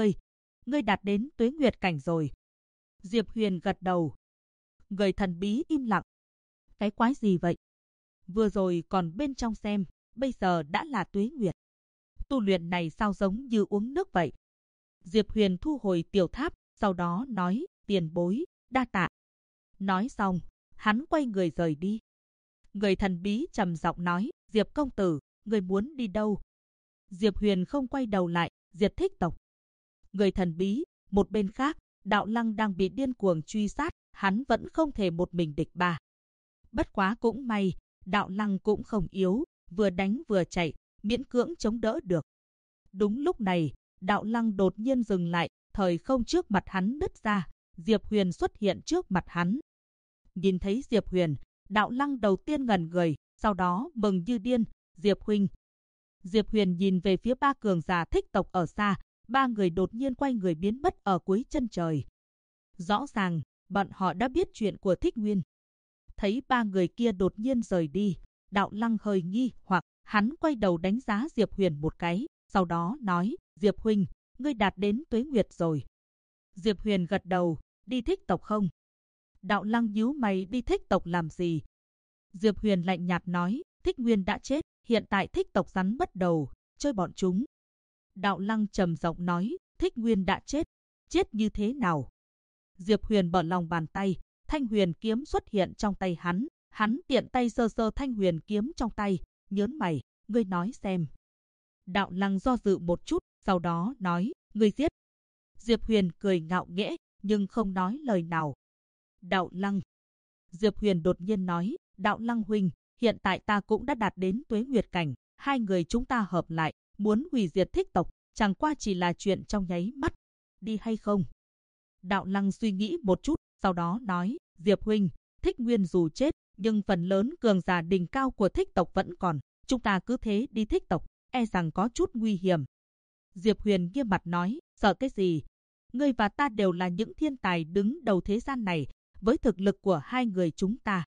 ngươi đạt đến tuế nguyệt cảnh rồi. Diệp Huyền gật đầu. Người thần bí im lặng. Cái quái gì vậy? Vừa rồi còn bên trong xem, bây giờ đã là tuế nguyệt. Tu luyện này sao giống như uống nước vậy? Diệp Huyền thu hồi tiểu tháp, sau đó nói, tiền bối, đa tạ. Nói xong, hắn quay người rời đi. Người thần bí trầm giọng nói, Diệp công tử, người muốn đi đâu? Diệp Huyền không quay đầu lại, diệt Thích tộc. Người thần bí, một bên khác, Đạo Lăng đang bị điên cuồng truy sát, hắn vẫn không thể một mình địch ba. Bất quá cũng may, Đạo Lăng cũng không yếu, vừa đánh vừa chạy, miễn cưỡng chống đỡ được. Đúng lúc này, Đạo Lăng đột nhiên dừng lại, thời không trước mặt hắn nứt ra, Diệp Huyền xuất hiện trước mặt hắn. Nhìn thấy Diệp Huyền, Đạo Lăng đầu tiên ngẩn người, sau đó mừng như điên, Diệp huynh. Diệp Huyền nhìn về phía ba cường giả Thích tộc ở xa, ba người đột nhiên quay người biến mất ở cuối chân trời. Rõ ràng, bọn họ đã biết chuyện của Thích Nguyên. Thấy ba người kia đột nhiên rời đi, Đạo Lăng hơi nghi hoặc, hắn quay đầu đánh giá Diệp Huyền một cái, sau đó nói, Diệp huynh, ngươi đạt đến tuế nguyệt rồi. Diệp Huyền gật đầu, đi Thích tộc không? Đạo Lăng nhíu mày, đi Thích tộc làm gì? Diệp Huyền lạnh nhạt nói, Thích Nguyên đã chết, hiện tại Thích tộc rắn mất đầu, chơi bọn chúng. Đạo Lăng trầm giọng nói, Thích Nguyên đã chết, chết như thế nào? Diệp Huyền mở lòng bàn tay, Thanh Huyền kiếm xuất hiện trong tay hắn tiện tay sơ sơ Thanh Huyền kiếm trong tay, nhớn mày, ngươi nói xem. Đạo Lăng do dự một chút, sau đó nói, ngươi giết. Diệp Huyền cười ngạo nghễ, nhưng không nói lời nào. Đạo Lăng. Diệp Huyền đột nhiên nói, Đạo Lăng huynh, hiện tại ta cũng đã đạt đến tuế nguyệt cảnh, hai người chúng ta hợp lại, muốn hủy diệt Thích tộc, chẳng qua chỉ là chuyện trong nháy mắt, đi hay không? Đạo Lăng suy nghĩ một chút, sau đó nói, Diệp huynh, Thích Nguyên dù chết, nhưng phần lớn cường giả đỉnh cao của Thích tộc vẫn còn, chúng ta cứ thế đi Thích tộc, e rằng có chút nguy hiểm. Diệp Huyền nghiêm mặt nói, sợ cái gì? Ngươi và ta đều là những thiên tài đứng đầu thế gian này, với thực lực của hai người chúng ta,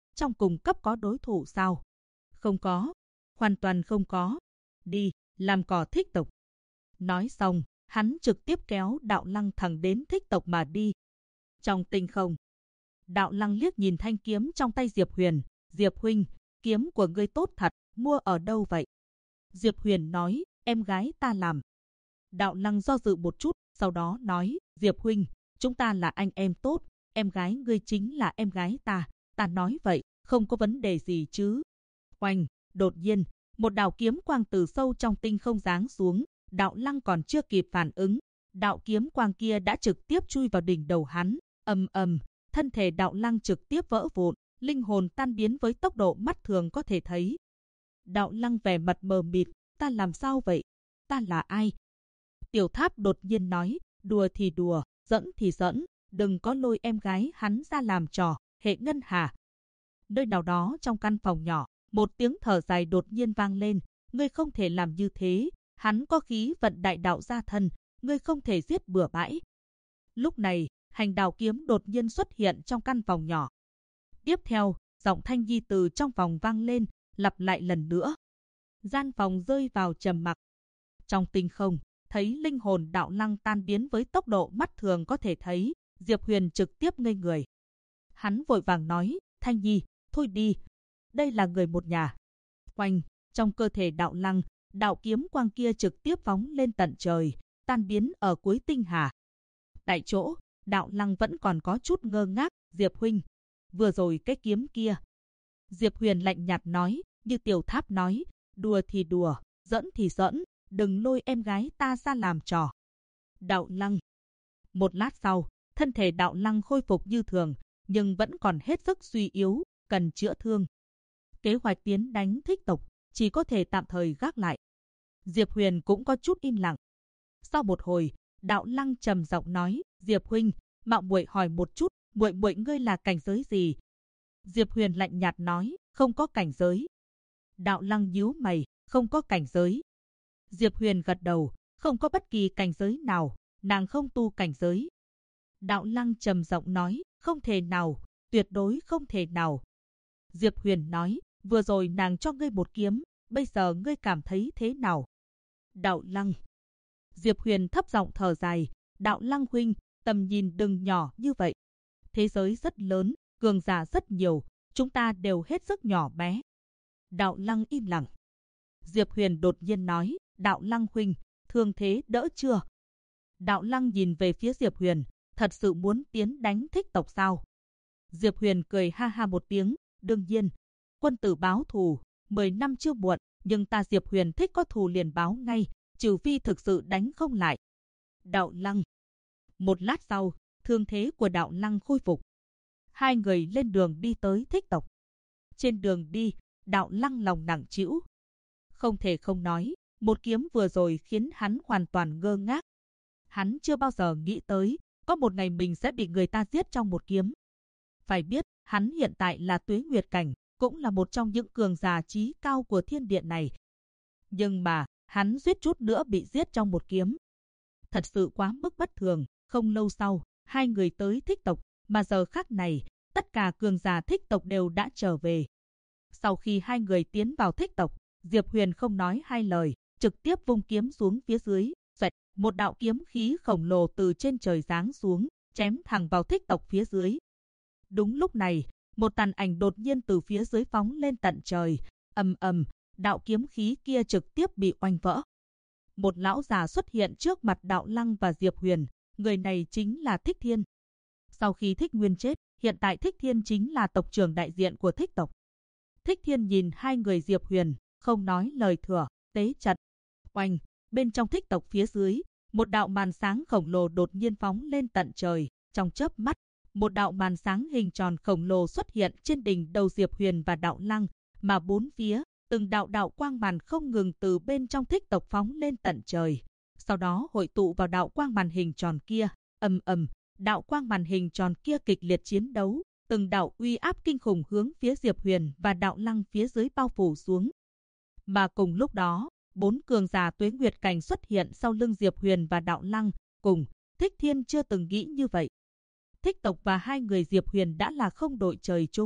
trong cùng cấp có đối thủ sao? Không có, hoàn toàn không có. Đi, làm cỏ thích tộc. Nói xong, hắn trực tiếp kéo Đạo Lăng thẳng đến thích tộc mà đi. Trong tinh không, Đạo Lăng liếc nhìn thanh kiếm trong tay Diệp Huyền. Diệp huynh, kiếm của ngươi tốt thật, mua ở đâu vậy? Diệp Huyền nói, em gái ta làm. Đạo Lăng do dự một chút, sau đó nói, Diệp huynh, chúng ta là anh em tốt, em gái ngươi chính là em gái ta. Ta nói vậy, không có vấn đề gì chứ? Oanh, đột nhiên, một đạo kiếm quang từ sâu trong tinh không giáng xuống. Đạo Lăng còn chưa kịp phản ứng, đạo kiếm quang kia đã trực tiếp chui vào đỉnh đầu hắn. Ầm ầm, thân thể Đạo Lăng trực tiếp vỡ vụn, linh hồn tan biến với tốc độ mắt thường có thể thấy. Đạo Lăng vẻ mặt mờ mịt, ta làm sao vậy? Ta là ai? Tiểu Tháp đột nhiên nói, đùa thì đùa, giỡn thì giỡn, đừng có lôi em gái hắn ra làm trò, Hệ Ngân Hà. Nơi nào đó trong căn phòng nhỏ, một tiếng thở dài đột nhiên vang lên, ngươi không thể làm như thế, hắn có khí vận đại đạo gia thân, ngươi không thể giết bừa bãi. Lúc này, hành đạo kiếm đột nhiên xuất hiện trong căn phòng nhỏ. Tiếp theo, giọng Thanh Nhi từ trong phòng vang lên, lặp lại lần nữa. Gian phòng rơi vào trầm mặc. Trong tinh không, thấy linh hồn Đạo Lăng tan biến với tốc độ mắt thường có thể thấy, Diệp Huyền trực tiếp ngây người. Hắn vội vàng nói, Thanh Nhi, thôi đi, đây là người một nhà. Oanh, trong cơ thể Đạo Lăng, đạo kiếm quang kia trực tiếp phóng lên tận trời, tan biến ở cuối tinh hà. Tại chỗ, Đạo Lăng vẫn còn có chút ngơ ngác, Diệp huynh, vừa rồi cái kiếm kia. Diệp Huyền lạnh nhạt nói, như Tiểu Tháp nói, đùa thì đùa, giỡn thì giỡn, đừng lôi em gái ta ra làm trò. Đạo Lăng. Một lát sau, thân thể Đạo Lăng khôi phục như thường, nhưng vẫn còn hết sức suy yếu, cần chữa thương. Kế hoạch tiến đánh thích tộc chỉ có thể tạm thời gác lại. Diệp Huyền cũng có chút im lặng. Sau một hồi, Đạo Lăng trầm giọng nói, Diệp huynh, mạo muội hỏi một chút, muội muội ngươi là cảnh giới gì? Diệp Huyền lạnh nhạt nói, không có cảnh giới. Đạo Lăng nhíu mày, không có cảnh giới. Diệp Huyền gật đầu, không có bất kỳ cảnh giới nào, nàng không tu cảnh giới. Đạo Lăng trầm giọng nói, không thể nào, tuyệt đối không thể nào. Diệp Huyền nói, vừa rồi nàng cho ngươi một kiếm, bây giờ ngươi cảm thấy thế nào? Đạo Lăng. Diệp Huyền thấp giọng thở dài, Đạo Lăng huynh, tầm nhìn đừng nhỏ như vậy. Thế giới rất lớn, cường giả rất nhiều, chúng ta đều hết sức nhỏ bé. Đạo Lăng im lặng. Diệp Huyền đột nhiên nói, Đạo Lăng huynh, thương thế đỡ chưa? Đạo Lăng nhìn về phía Diệp Huyền, thật sự muốn tiến đánh thích tộc sao? Diệp Huyền cười ha ha một tiếng, đương nhiên, quân tử báo thù, 10 năm chưa muộn, nhưng ta Diệp Huyền thích có thù liền báo ngay, trừ phi thực sự đánh không lại. Đạo Lăng. Một lát sau, thương thế của Đạo Lăng khôi phục. Hai người lên đường đi tới thích tộc. Trên đường đi, Đạo Lăng lòng nặng trĩu. Không thể không nói, một kiếm vừa rồi khiến hắn hoàn toàn ngơ ngác. Hắn chưa bao giờ nghĩ tới, có một ngày mình sẽ bị người ta giết trong một kiếm. Phải biết, hắn hiện tại là Tuế Nguyệt cảnh, cũng là một trong những cường giả trí cao của thiên điện này. Nhưng mà, hắn suýt chút nữa bị giết trong một kiếm. Thật sự quá mức bất thường, không lâu sau, hai người tới thích tộc, mà giờ khắc này, tất cả cường giả thích tộc đều đã trở về. Sau khi hai người tiến vào thích tộc, Diệp Huyền không nói hai lời, trực tiếp vung kiếm xuống phía dưới, xoẹt, một đạo kiếm khí khổng lồ từ trên trời giáng xuống, chém thẳng vào thích tộc phía dưới. Đúng lúc này, một tàn ảnh đột nhiên từ phía dưới phóng lên tận trời, ầm ầm, đạo kiếm khí kia trực tiếp bị oanh vỡ. Một lão già xuất hiện trước mặt Đạo Lăng và Diệp Huyền, người này chính là Thích Thiên. Sau khi Thích Nguyên chết, hiện tại Thích Thiên chính là tộc trưởng đại diện của thích tộc. Thích Thiên nhìn hai người Diệp Huyền, không nói lời thừa, tế trận. Oanh, bên trong thích tộc phía dưới, một đạo màn sáng khổng lồ đột nhiên phóng lên tận trời, trong chớp mắt, một đạo màn sáng hình tròn khổng lồ xuất hiện trên đỉnh đầu Diệp Huyền và Đạo Lăng, mà bốn phía, từng đạo đạo quang màn không ngừng từ bên trong thích tộc phóng lên tận trời. Sau đó hội tụ vào đạo quang màn hình tròn kia, ầm ầm, đạo quang màn hình tròn kia kịch liệt chiến đấu, từng đạo uy áp kinh khủng hướng phía Diệp Huyền và Đạo Lăng phía dưới bao phủ xuống. Mà cùng lúc đó, 4 cường giả Tuế Nguyệt cảnh xuất hiện sau lưng Diệp Huyền và Đạo Lăng, cùng Thích Thiên chưa từng nghĩ như vậy. Thích tộc và hai người Diệp Huyền đã là không đội trời chung,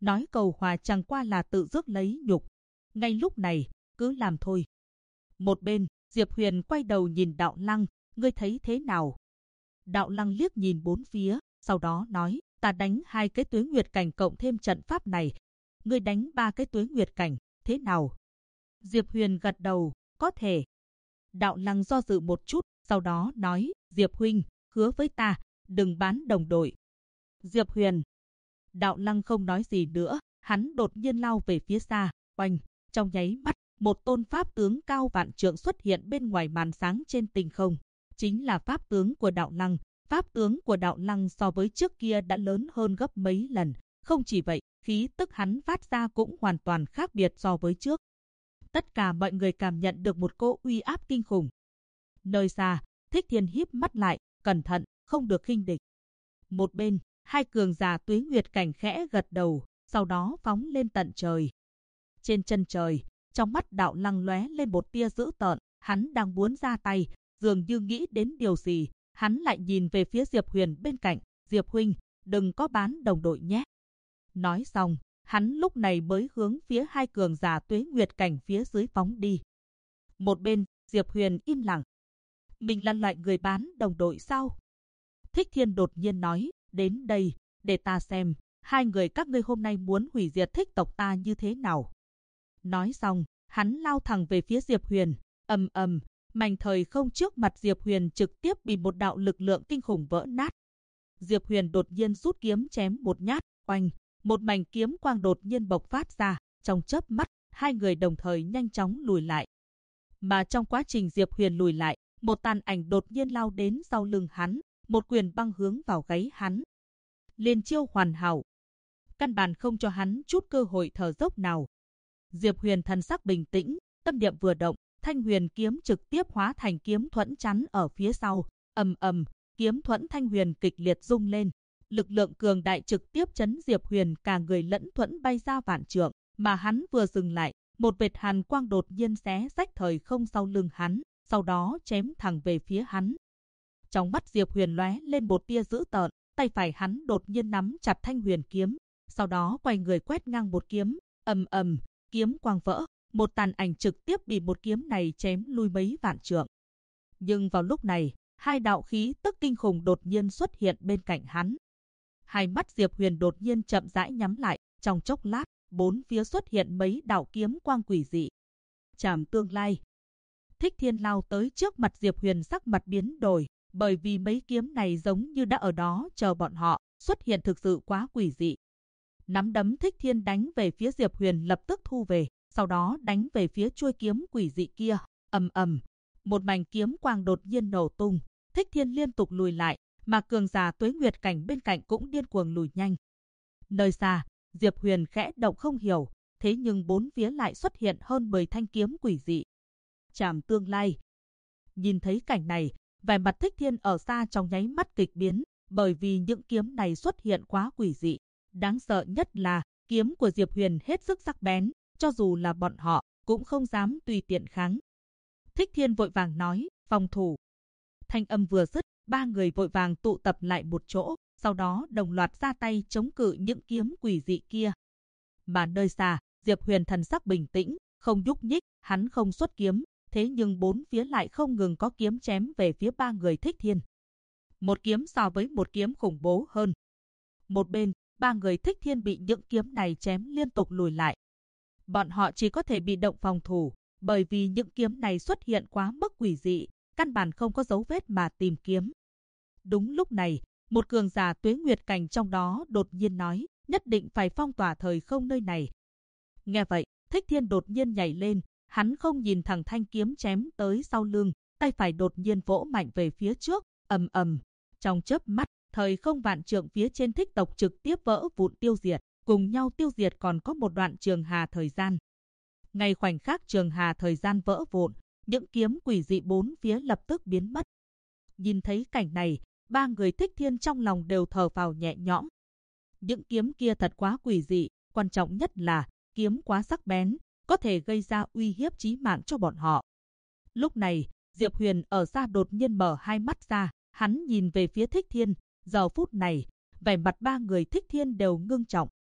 nói cầu hòa chẳng qua là tự rước lấy nhục. Ngay lúc này, cứ làm thôi. Một bên, Diệp Huyền quay đầu nhìn Đạo Lăng, ngươi thấy thế nào? Đạo Lăng liếc nhìn bốn phía, sau đó nói, ta đánh 2 cái tuế nguyệt cảnh cộng thêm trận pháp này. Ngươi đánh 3 cái tuế nguyệt cảnh, thế nào? Diệp Huyền gật đầu, có thể. Đạo Lăng do dự một chút, sau đó nói, Diệp huynh, hứa với ta, đừng bán đồng đội. Diệp Huyền. Đạo Lăng không nói gì nữa, hắn đột nhiên lao về phía xa, oanh, trong nháy mắt, một tôn pháp tướng cao vạn trượng xuất hiện bên ngoài màn sáng trên tinh không. Chính là pháp tướng của Đạo Lăng. Pháp tướng của Đạo Lăng so với trước kia đã lớn hơn gấp mấy lần. Không chỉ vậy, khí tức hắn phát ra cũng hoàn toàn khác biệt so với trước. Tất cả mọi người cảm nhận được một cỗ uy áp kinh khủng. Nơi xa, Thích Thiên híp mắt lại, cẩn thận, không được khinh địch. Một bên, 2 cường giả tuế nguyệt cảnh khẽ gật đầu, sau đó phóng lên tận trời. Trên chân trời, trong mắt Đạo Lăng lóe lên một tia dữ tợn, hắn đang muốn ra tay, dường như nghĩ đến điều gì, hắn lại nhìn về phía Diệp Huyền bên cạnh, Diệp huynh, đừng có bán đồng đội nhé. Nói xong, hắn lúc này mới hướng phía 2 cường giả tuế nguyệt cảnh phía dưới phóng đi. Một bên, Diệp Huyền im lặng. Mình là loại người bán đồng đội sao? Thích Thiên đột nhiên nói, đến đây, để ta xem, 2 người các ngươi hôm nay muốn hủy diệt Thích tộc ta như thế nào. Nói xong, hắn lao thẳng về phía Diệp Huyền, ầm ầm, mảnh thời không trước mặt Diệp Huyền trực tiếp bị một đạo lực lượng kinh khủng vỡ nát. Diệp Huyền đột nhiên rút kiếm chém một nhát, oanh, một mảnh kiếm quang đột nhiên bộc phát ra, trong chớp mắt, 2 người đồng thời nhanh chóng lùi lại. Mà trong quá trình Diệp Huyền lùi lại, một tàn ảnh đột nhiên lao đến sau lưng hắn, một quyền băng hướng vào gáy hắn. Liên chiêu hoàn hảo, căn bản không cho hắn chút cơ hội thở dốc nào. Diệp Huyền thần sắc bình tĩnh, tâm niệm vừa động, Thanh Huyền kiếm trực tiếp hóa thành kiếm thuẫn chắn ở phía sau, ầm ầm, kiếm thuẫn Thanh Huyền kịch liệt rung lên, lực lượng cường đại trực tiếp chấn Diệp Huyền cả người lẫn thuẫn bay ra vạn trượng, mà hắn vừa dừng lại, một vệt hàn quang đột nhiên xé rách thời không sau lưng hắn, sau đó chém thẳng về phía hắn. Trong mắt Diệp Huyền lóe lên một tia dữ tợn, tay phải hắn đột nhiên nắm chặt Thanh Huyền kiếm, sau đó quay người quét ngang một kiếm, ầm ầm, kiếm quang vỡ, một tàn ảnh trực tiếp bị một kiếm này chém lui mấy vạn trượng. Nhưng vào lúc này, 2 đạo khí tức kinh khủng đột nhiên xuất hiện bên cạnh hắn. Hai mắt Diệp Huyền đột nhiên chậm rãi nhắm lại, trong chốc lát, bốn phía xuất hiện mấy đạo kiếm quang quỷ dị. Trảm tương lai. Thích Thiên lao tới trước mặt Diệp Huyền, sắc mặt biến đổi, bởi vì mấy kiếm này giống như đã ở đó chờ bọn họ, xuất hiện thực sự quá quỷ dị. Nắm đấm Thích Thiên đánh về phía Diệp Huyền lập tức thu về, sau đó đánh về phía chuôi kiếm quỷ dị kia, ầm ầm, một mảnh kiếm quang đột nhiên nổ tung, Thích Thiên liên tục lùi lại, mà cường giả tuế nguyệt cảnh bên cạnh cũng điên cuồng lùi nhanh. Nơi xa, Diệp Huyền khẽ động không hiểu, thế nhưng bốn phía lại xuất hiện hơn 10 thanh kiếm quỷ dị. Trảm tương lai. Nhìn thấy cảnh này, vẻ mặt Thích Thiên ở xa trong nháy mắt kịch biến, bởi vì những kiếm này xuất hiện quá quỷ dị. Đáng sợ nhất là, kiếm của Diệp Huyền hết sức sắc bén, cho dù là bọn họ, cũng không dám tùy tiện kháng. Thích Thiên vội vàng nói, phòng thủ. Thanh âm vừa dứt, 3 người vội vàng tụ tập lại một chỗ, sau đó đồng loạt ra tay chống cự những kiếm quỷ dị kia. Mà nơi xa, Diệp Huyền thần sắc bình tĩnh, không nhúc nhích, hắn không xuất kiếm, thế nhưng bốn phía lại không ngừng có kiếm chém về phía 3 người Thích Thiên. Một kiếm so với một kiếm khủng bố hơn. Một bên, 3 người Thích Thiên bị những kiếm này chém liên tục lùi lại. Bọn họ chỉ có thể bị động phòng thủ, bởi vì những kiếm này xuất hiện quá mức quỷ dị, căn bản không có dấu vết mà tìm kiếm. Đúng lúc này, một cường giả tuế nguyệt cảnh trong đó đột nhiên nói, nhất định phải phong tỏa thời không nơi này. Nghe vậy, Thích Thiên đột nhiên nhảy lên, hắn không nhìn thẳng thanh kiếm chém tới sau lưng, tay phải đột nhiên vỗ mạnh về phía trước, ầm ầm, trong chớp mắt, thời không vạn trượng phía trên Thích tộc trực tiếp vỡ vụn tiêu diệt, cùng nhau tiêu diệt còn có một đoạn trường hà thời gian. Ngay khoảnh khắc trường hà thời gian vỡ vụn, những kiếm quỷ dị bốn phía lập tức biến mất. Nhìn thấy cảnh này, 3 người Thích Thiên trong lòng đều thở phào nhẹ nhõm. Những kiếm kia thật quá quỷ dị, quan trọng nhất là kiếm quá sắc bén, có thể gây ra uy hiếp chí mạng cho bọn họ. Lúc này, Diệp Huyền ở xa đột nhiên mở hai mắt ra, hắn nhìn về phía Thích Thiên, giờ phút này, vẻ mặt 3 người Thích Thiên đều ngưng trọng.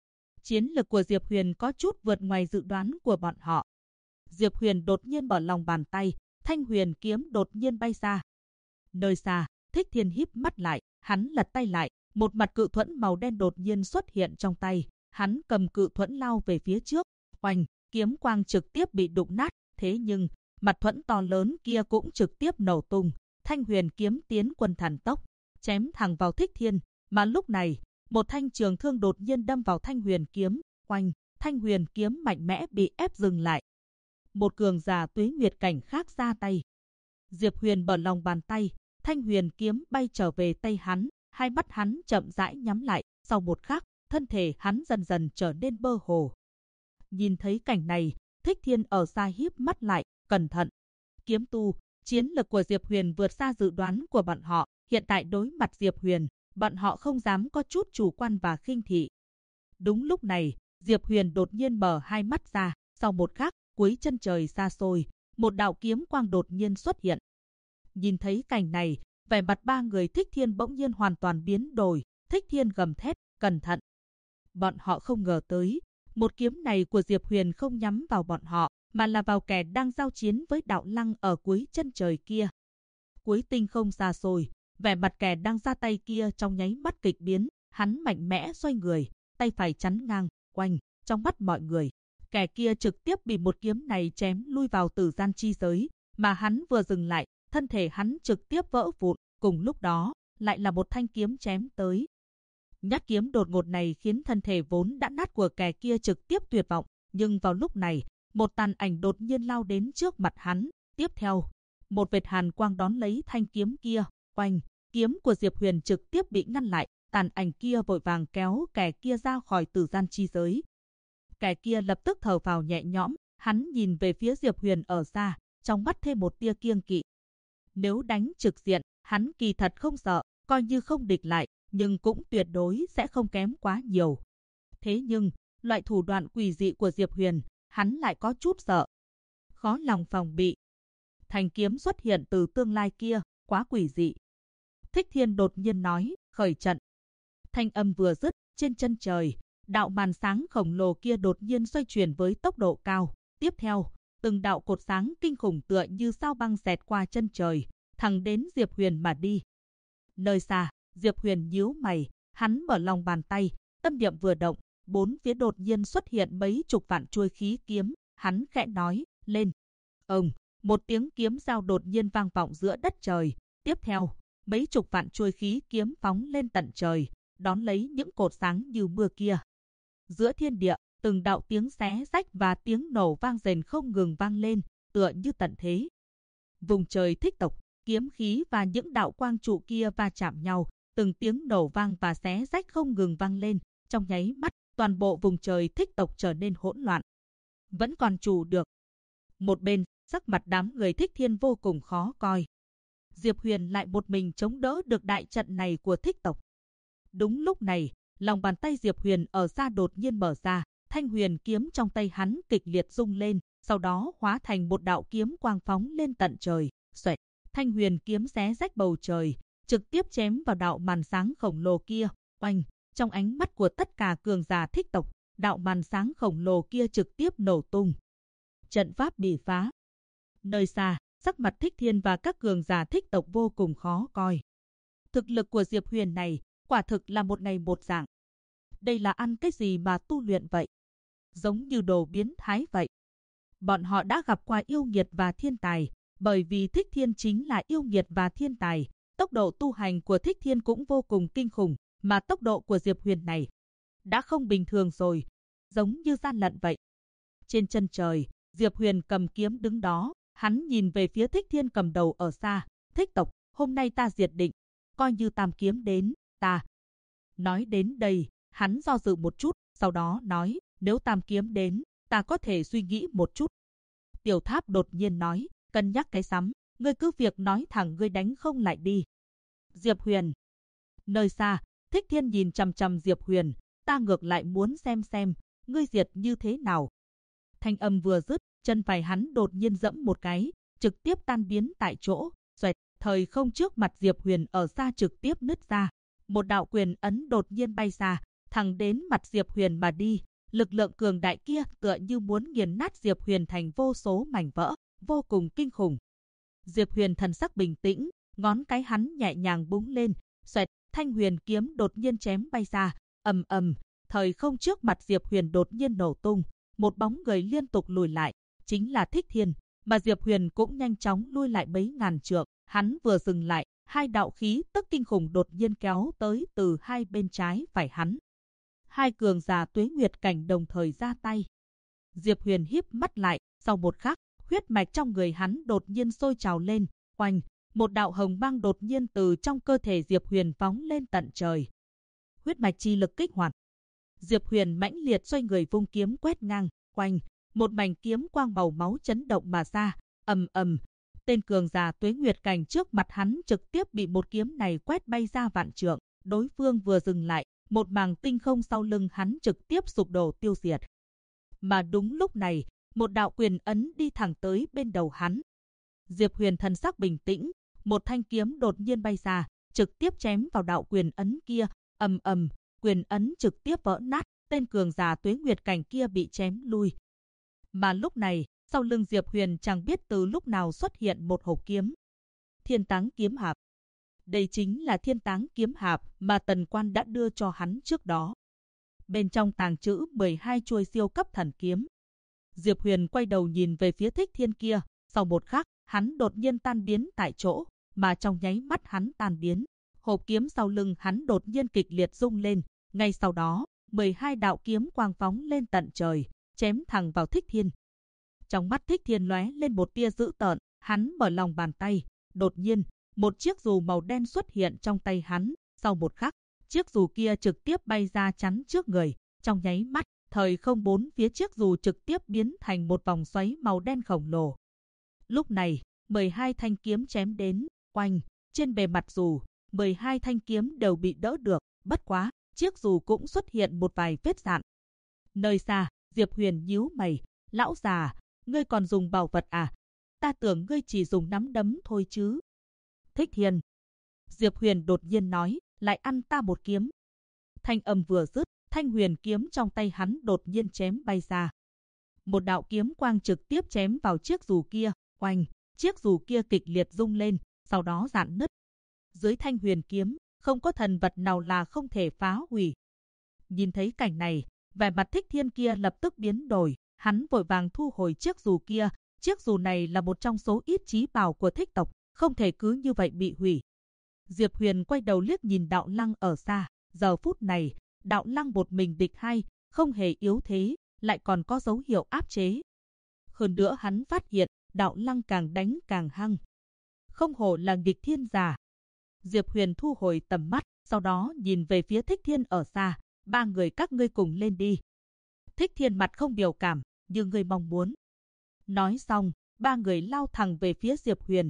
Chiến lực của Diệp Huyền có chút vượt ngoài dự đoán của bọn họ. Diệp Huyền đột nhiên mở lòng bàn tay, thanh huyền kiếm đột nhiên bay ra. Nơi xa, Thích Thiên híp mắt lại, hắn lật tay lại, một mặt cự thuẫn màu đen đột nhiên xuất hiện trong tay. Hắn cầm cự thuẫn lao về phía trước, oanh, kiếm quang trực tiếp bị đụng nát. Thế nhưng, mặt thuẫn to lớn kia cũng trực tiếp nổ tung. Thanh huyền kiếm tiến quân thần tốc, chém thẳng vào Thích Thiên. Mà lúc này, một thanh trường thương đột nhiên đâm vào thanh huyền kiếm, oanh, thanh huyền kiếm mạnh mẽ bị ép dừng lại. Một cường giả tuế nguyệt cảnh khác ra tay. Diệp Huyền mở lòng bàn tay, thanh huyền kiếm bay trở về tay hắn, hai mắt hắn chậm rãi nhắm lại, sau một khắc, thân thể hắn dần dần trở nên mơ hồ. Nhìn thấy cảnh này, Thích Thiên ở xa híp mắt lại, cẩn thận. Kiếm tu, chiến lực của Diệp Huyền vượt xa dự đoán của bọn họ, hiện tại đối mặt Diệp Huyền, bọn họ không dám có chút chủ quan và khinh thị. Đúng lúc này, Diệp Huyền đột nhiên mở hai mắt ra, sau một khắc, cuối chân trời xa xôi, một đạo kiếm quang đột nhiên xuất hiện. Nhìn thấy cảnh này, vẻ mặt ba người Thích Thiên bỗng nhiên hoàn toàn biến đổi. Thích Thiên gầm thét, cẩn thận. Bọn họ không ngờ tới, một kiếm này của Diệp Huyền không nhắm vào bọn họ, mà là vào kẻ đang giao chiến với đạo lăng ở cuối chân trời kia. Cuối tinh không xa xôi, vẻ mặt kẻ đang ra tay kia trong nháy mắt kịch biến, hắn mạnh mẽ xoay người, tay phải chắn ngang, oanh, trong mắt mọi người. Kẻ kia trực tiếp bị một kiếm này chém lui vào tử gian chi giới, mà hắn vừa dừng lại, thân thể hắn trực tiếp vỡ vụn, cùng lúc đó, lại là một thanh kiếm chém tới. Nhát kiếm đột ngột này khiến thân thể vốn đã nát của kẻ kia trực tiếp tuyệt vọng, nhưng vào lúc này, một tàn ảnh đột nhiên lao đến trước mặt hắn, tiếp theo, một vệt hàn quang đón lấy thanh kiếm kia, oanh, kiếm của Diệp Huyền trực tiếp bị ngăn lại, tàn ảnh kia vội vàng kéo kẻ kia ra khỏi tử gian chi giới. Kẻ kia lập tức thở phào nhẹ nhõm, hắn nhìn về phía Diệp Huyền ở xa, trong mắt thêm một tia kiêng kỵ. Nếu đánh trực diện, hắn kỳ thật không sợ, coi như không địch lại, nhưng cũng tuyệt đối sẽ không kém quá nhiều. Thế nhưng, loại thủ đoạn quỷ dị của Diệp Huyền, hắn lại có chút sợ. Khó lòng phòng bị. Thanh kiếm xuất hiện từ tương lai kia, quá quỷ dị. Thích Thiên đột nhiên nói, khởi trận. Thanh âm vừa dứt, trên chân trời, đạo màn sáng khổng lồ kia đột nhiên xoay chuyển với tốc độ cao. Tiếp theo, từng đạo cột sáng kinh khủng tựa như sao băng xẹt qua chân trời, thẳng đến Diệp Huyền mà đi. Nơi xa, Diệp Huyền nhíu mày, hắn mở lòng bàn tay, tâm niệm vừa động, bốn phía đột nhiên xuất hiện mấy chục vạn chuôi khí kiếm, hắn khẽ nói, lên. Một tiếng kiếm giao đột nhiên vang vọng giữa đất trời, tiếp theo, mấy chục vạn chuôi khí kiếm phóng lên tận trời, đón lấy những cột sáng như mưa kia. Giữa thiên địa, từng đạo tiếng xé rách và tiếng nổ vang rền không ngừng vang lên, tựa như tận thế. Vùng trời thích tộc, kiếm khí và những đạo quang trụ kia va chạm nhau, từng tiếng nổ vang và xé rách không ngừng vang lên, trong nháy mắt, toàn bộ vùng trời thích tộc trở nên hỗn loạn. Vẫn còn trụ được. Một bên, sắc mặt đám người Thích Thiên vô cùng khó coi. Diệp Huyền lại một mình chống đỡ được đại trận này của thích tộc. Đúng lúc này, lòng bàn tay Diệp Huyền ở xa đột nhiên mở ra, thanh huyền kiếm trong tay hắn kịch liệt rung lên, sau đó hóa thành một đạo kiếm quang phóng lên tận trời. Xoẹt, thanh huyền kiếm xé rách bầu trời, trực tiếp chém vào đạo màn sáng khổng lồ kia. Oanh, trong ánh mắt của tất cả cường giả thích tộc, đạo màn sáng khổng lồ kia trực tiếp nổ tung. Trận pháp bị phá. Nơi xa, sắc mặt Thích Thiên và các cường giả thích tộc vô cùng khó coi. Thực lực của Diệp Huyền này, quả thực là một ngày một dạng. Đây là ăn cái gì mà tu luyện vậy? Giống như đồ biến thái vậy. Bọn họ đã gặp qua yêu nghiệt và thiên tài, bởi vì Thích Thiên chính là yêu nghiệt và thiên tài. Tốc độ tu hành của Thích Thiên cũng vô cùng kinh khủng, mà tốc độ của Diệp Huyền này đã không bình thường rồi, giống như gian lận vậy. Trên chân trời, Diệp Huyền cầm kiếm đứng đó, hắn nhìn về phía Thích Thiên cầm đầu ở xa. Thích tộc, hôm nay ta diệt định, coi như tam kiếm đến, ta. Nói đến đây, hắn do dự một chút, sau đó nói, nếu tam kiếm đến, ta có thể suy nghĩ một chút. Tiểu Tháp đột nhiên nói, cân nhắc cái sắm, ngươi cứ việc nói thẳng ngươi đánh không lại đi. Diệp Huyền. Nơi xa, Thích Thiên nhìn chằm chằm Diệp Huyền, ta ngược lại muốn xem, ngươi diệt như thế nào. Thanh âm vừa dứt, chân phải hắn đột nhiên dẫm một cái, trực tiếp tan biến tại chỗ. Xoẹt, thời không trước mặt Diệp Huyền ở xa trực tiếp nứt ra. Một đạo quyền ấn đột nhiên bay ra, thẳng đến mặt Diệp Huyền mà đi. lực lượng cường đại kia tựa như muốn nghiền nát Diệp Huyền thành vô số mảnh vỡ, vô cùng kinh khủng. Diệp Huyền thần sắc bình tĩnh, ngón cái hắn nhẹ nhàng búng lên, xoẹt, thanh huyền kiếm đột nhiên chém bay ra, ầm ầm, thời không trước mặt Diệp Huyền đột nhiên nổ tung, một bóng người liên tục lùi lại, chính là Thích Thiên, mà Diệp Huyền cũng nhanh chóng lui lại mấy ngàn trượng, hắn vừa dừng lại, hai đạo khí tức kinh khủng đột nhiên kéo tới từ hai bên trái phải hắn. Hai cường giả tuế nguyệt cảnh đồng thời ra tay. Diệp Huyền híp mắt lại, sau một khắc, huyết mạch trong người hắn đột nhiên sôi trào lên, oanh, một đạo hồng mang đột nhiên từ trong cơ thể Diệp Huyền phóng lên tận trời. Huyết mạch chi lực kích hoạt. Diệp Huyền mãnh liệt xoay người vung kiếm quét ngang, oanh, một mảnh kiếm quang màu máu chấn động mà ra, ầm ầm, tên cường giả tuế nguyệt cảnh trước mặt hắn trực tiếp bị một kiếm này quét bay ra vạn trượng, đối phương vừa dừng lại, một màng tinh không sau lưng hắn trực tiếp sụp đổ tiêu diệt. Mà đúng lúc này, một đạo quyền ấn đi thẳng tới bên đầu hắn. Diệp Huyền thần sắc bình tĩnh, một thanh kiếm đột nhiên bay ra, trực tiếp chém vào đạo quyền ấn kia, ầm ầm, quyền ấn trực tiếp vỡ nát, tên cường giả tuế nguyệt cảnh kia bị chém lui. Mà lúc này, sau lưng Diệp Huyền chẳng biết từ lúc nào xuất hiện một hộp kiếm. Thiên Táng kiếm hạp. Đây chính là Thiên Táng kiếm hạp mà Tần Quan đã đưa cho hắn trước đó. Bên trong tàng trữ 12 chuôi siêu cấp thần kiếm. Diệp Huyền quay đầu nhìn về phía Thích Thiên kia, sau một khắc, hắn đột nhiên tan biến tại chỗ, mà trong nháy mắt hắn tan biến, hộp kiếm sau lưng hắn đột nhiên kịch liệt rung lên, ngay sau đó, 12 đạo kiếm quang phóng lên tận trời, chém thẳng vào Thích Thiên. Trong mắt Thích Thiên lóe lên một tia dữ tợn, hắn mở lòng bàn tay, đột nhiên, một chiếc dù màu đen xuất hiện trong tay hắn, sau một khắc, chiếc dù kia trực tiếp bay ra chắn trước người, trong nháy mắt, thời không bốn phía chiếc dù trực tiếp biến thành một vòng xoáy màu đen khổng lồ. Lúc này, 12 thanh kiếm chém đến, oanh, trên bề mặt dù, 12 thanh kiếm đều bị đỡ được, bất quá, chiếc dù cũng xuất hiện một vài vết rạn. Nơi xa, Diệp Huyền nhíu mày, lão già, ngươi còn dùng bảo vật à? Ta tưởng ngươi chỉ dùng nắm đấm thôi chứ. Thích Thiên. Diệp Huyền đột nhiên nói, lại ăn ta một kiếm. Thanh âm vừa dứt, thanh huyền kiếm trong tay hắn đột nhiên chém bay ra. Một đạo kiếm quang trực tiếp chém vào chiếc dù kia, oanh, chiếc dù kia kịch liệt rung lên, sau đó rạn nứt. Dưới thanh huyền kiếm, không có thần vật nào là không thể phá hủy. Nhìn thấy cảnh này, vẻ mặt Thích Thiên kia lập tức biến đổi, hắn vội vàng thu hồi chiếc dù kia, chiếc dù này là một trong số ít chí bảo của Thích tộc, không thể cứ như vậy bị hủy. Diệp Huyền quay đầu liếc nhìn Đạo Lăng ở xa, giờ phút này, Đạo Lăng một mình địch hai, không hề yếu thế, lại còn có dấu hiệu áp chế. Hơn nữa hắn phát hiện, Đạo Lăng càng đánh càng hăng. Không hổ là nghịch thiên giả. Diệp Huyền thu hồi tầm mắt, sau đó nhìn về phía Thích Thiên ở xa, ba người các ngươi cùng lên đi. Thích Thiên mặt không biểu cảm, như người mong muốn. Nói xong, ba người lao thẳng về phía Diệp Huyền.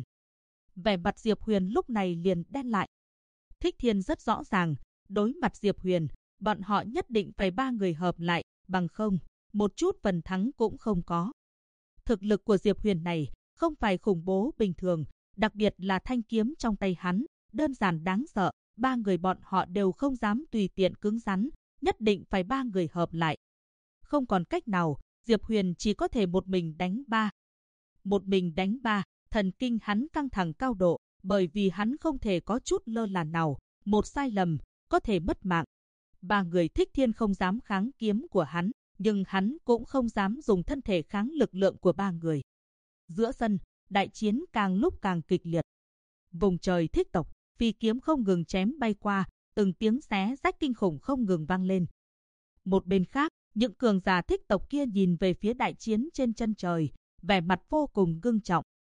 Vẻ mặt Diệp Huyền lúc này liền đen lại. Thích Thiên rất rõ ràng, đối mặt Diệp Huyền, bọn họ nhất định phải ba người hợp lại, bằng không, một chút phần thắng cũng không có. Thực lực của Diệp Huyền này không phải khủng bố bình thường, đặc biệt là thanh kiếm trong tay hắn, đơn giản đáng sợ, ba người bọn họ đều không dám tùy tiện cứng rắn, nhất định phải ba người hợp lại. Không còn cách nào, Diệp Huyền chỉ có thể một mình đánh ba. Một mình đánh ba, thần kinh hắn căng thẳng cao độ, bởi vì hắn không thể có chút lơ là nào, một sai lầm, có thể mất mạng. Ba người Thích Thiên không dám kháng kiếm của hắn, nhưng hắn cũng không dám dùng thân thể kháng lực lượng của ba người. Giữa sân, đại chiến càng lúc càng kịch liệt. Vùng trời Thích tộc, phi kiếm không ngừng chém bay qua, từng tiếng xé rách kinh khủng không ngừng vang lên. Một bên khác, những cường giả Thích tộc kia nhìn về phía đại chiến trên chân trời, vẻ mặt vô cùng ngưng trọng.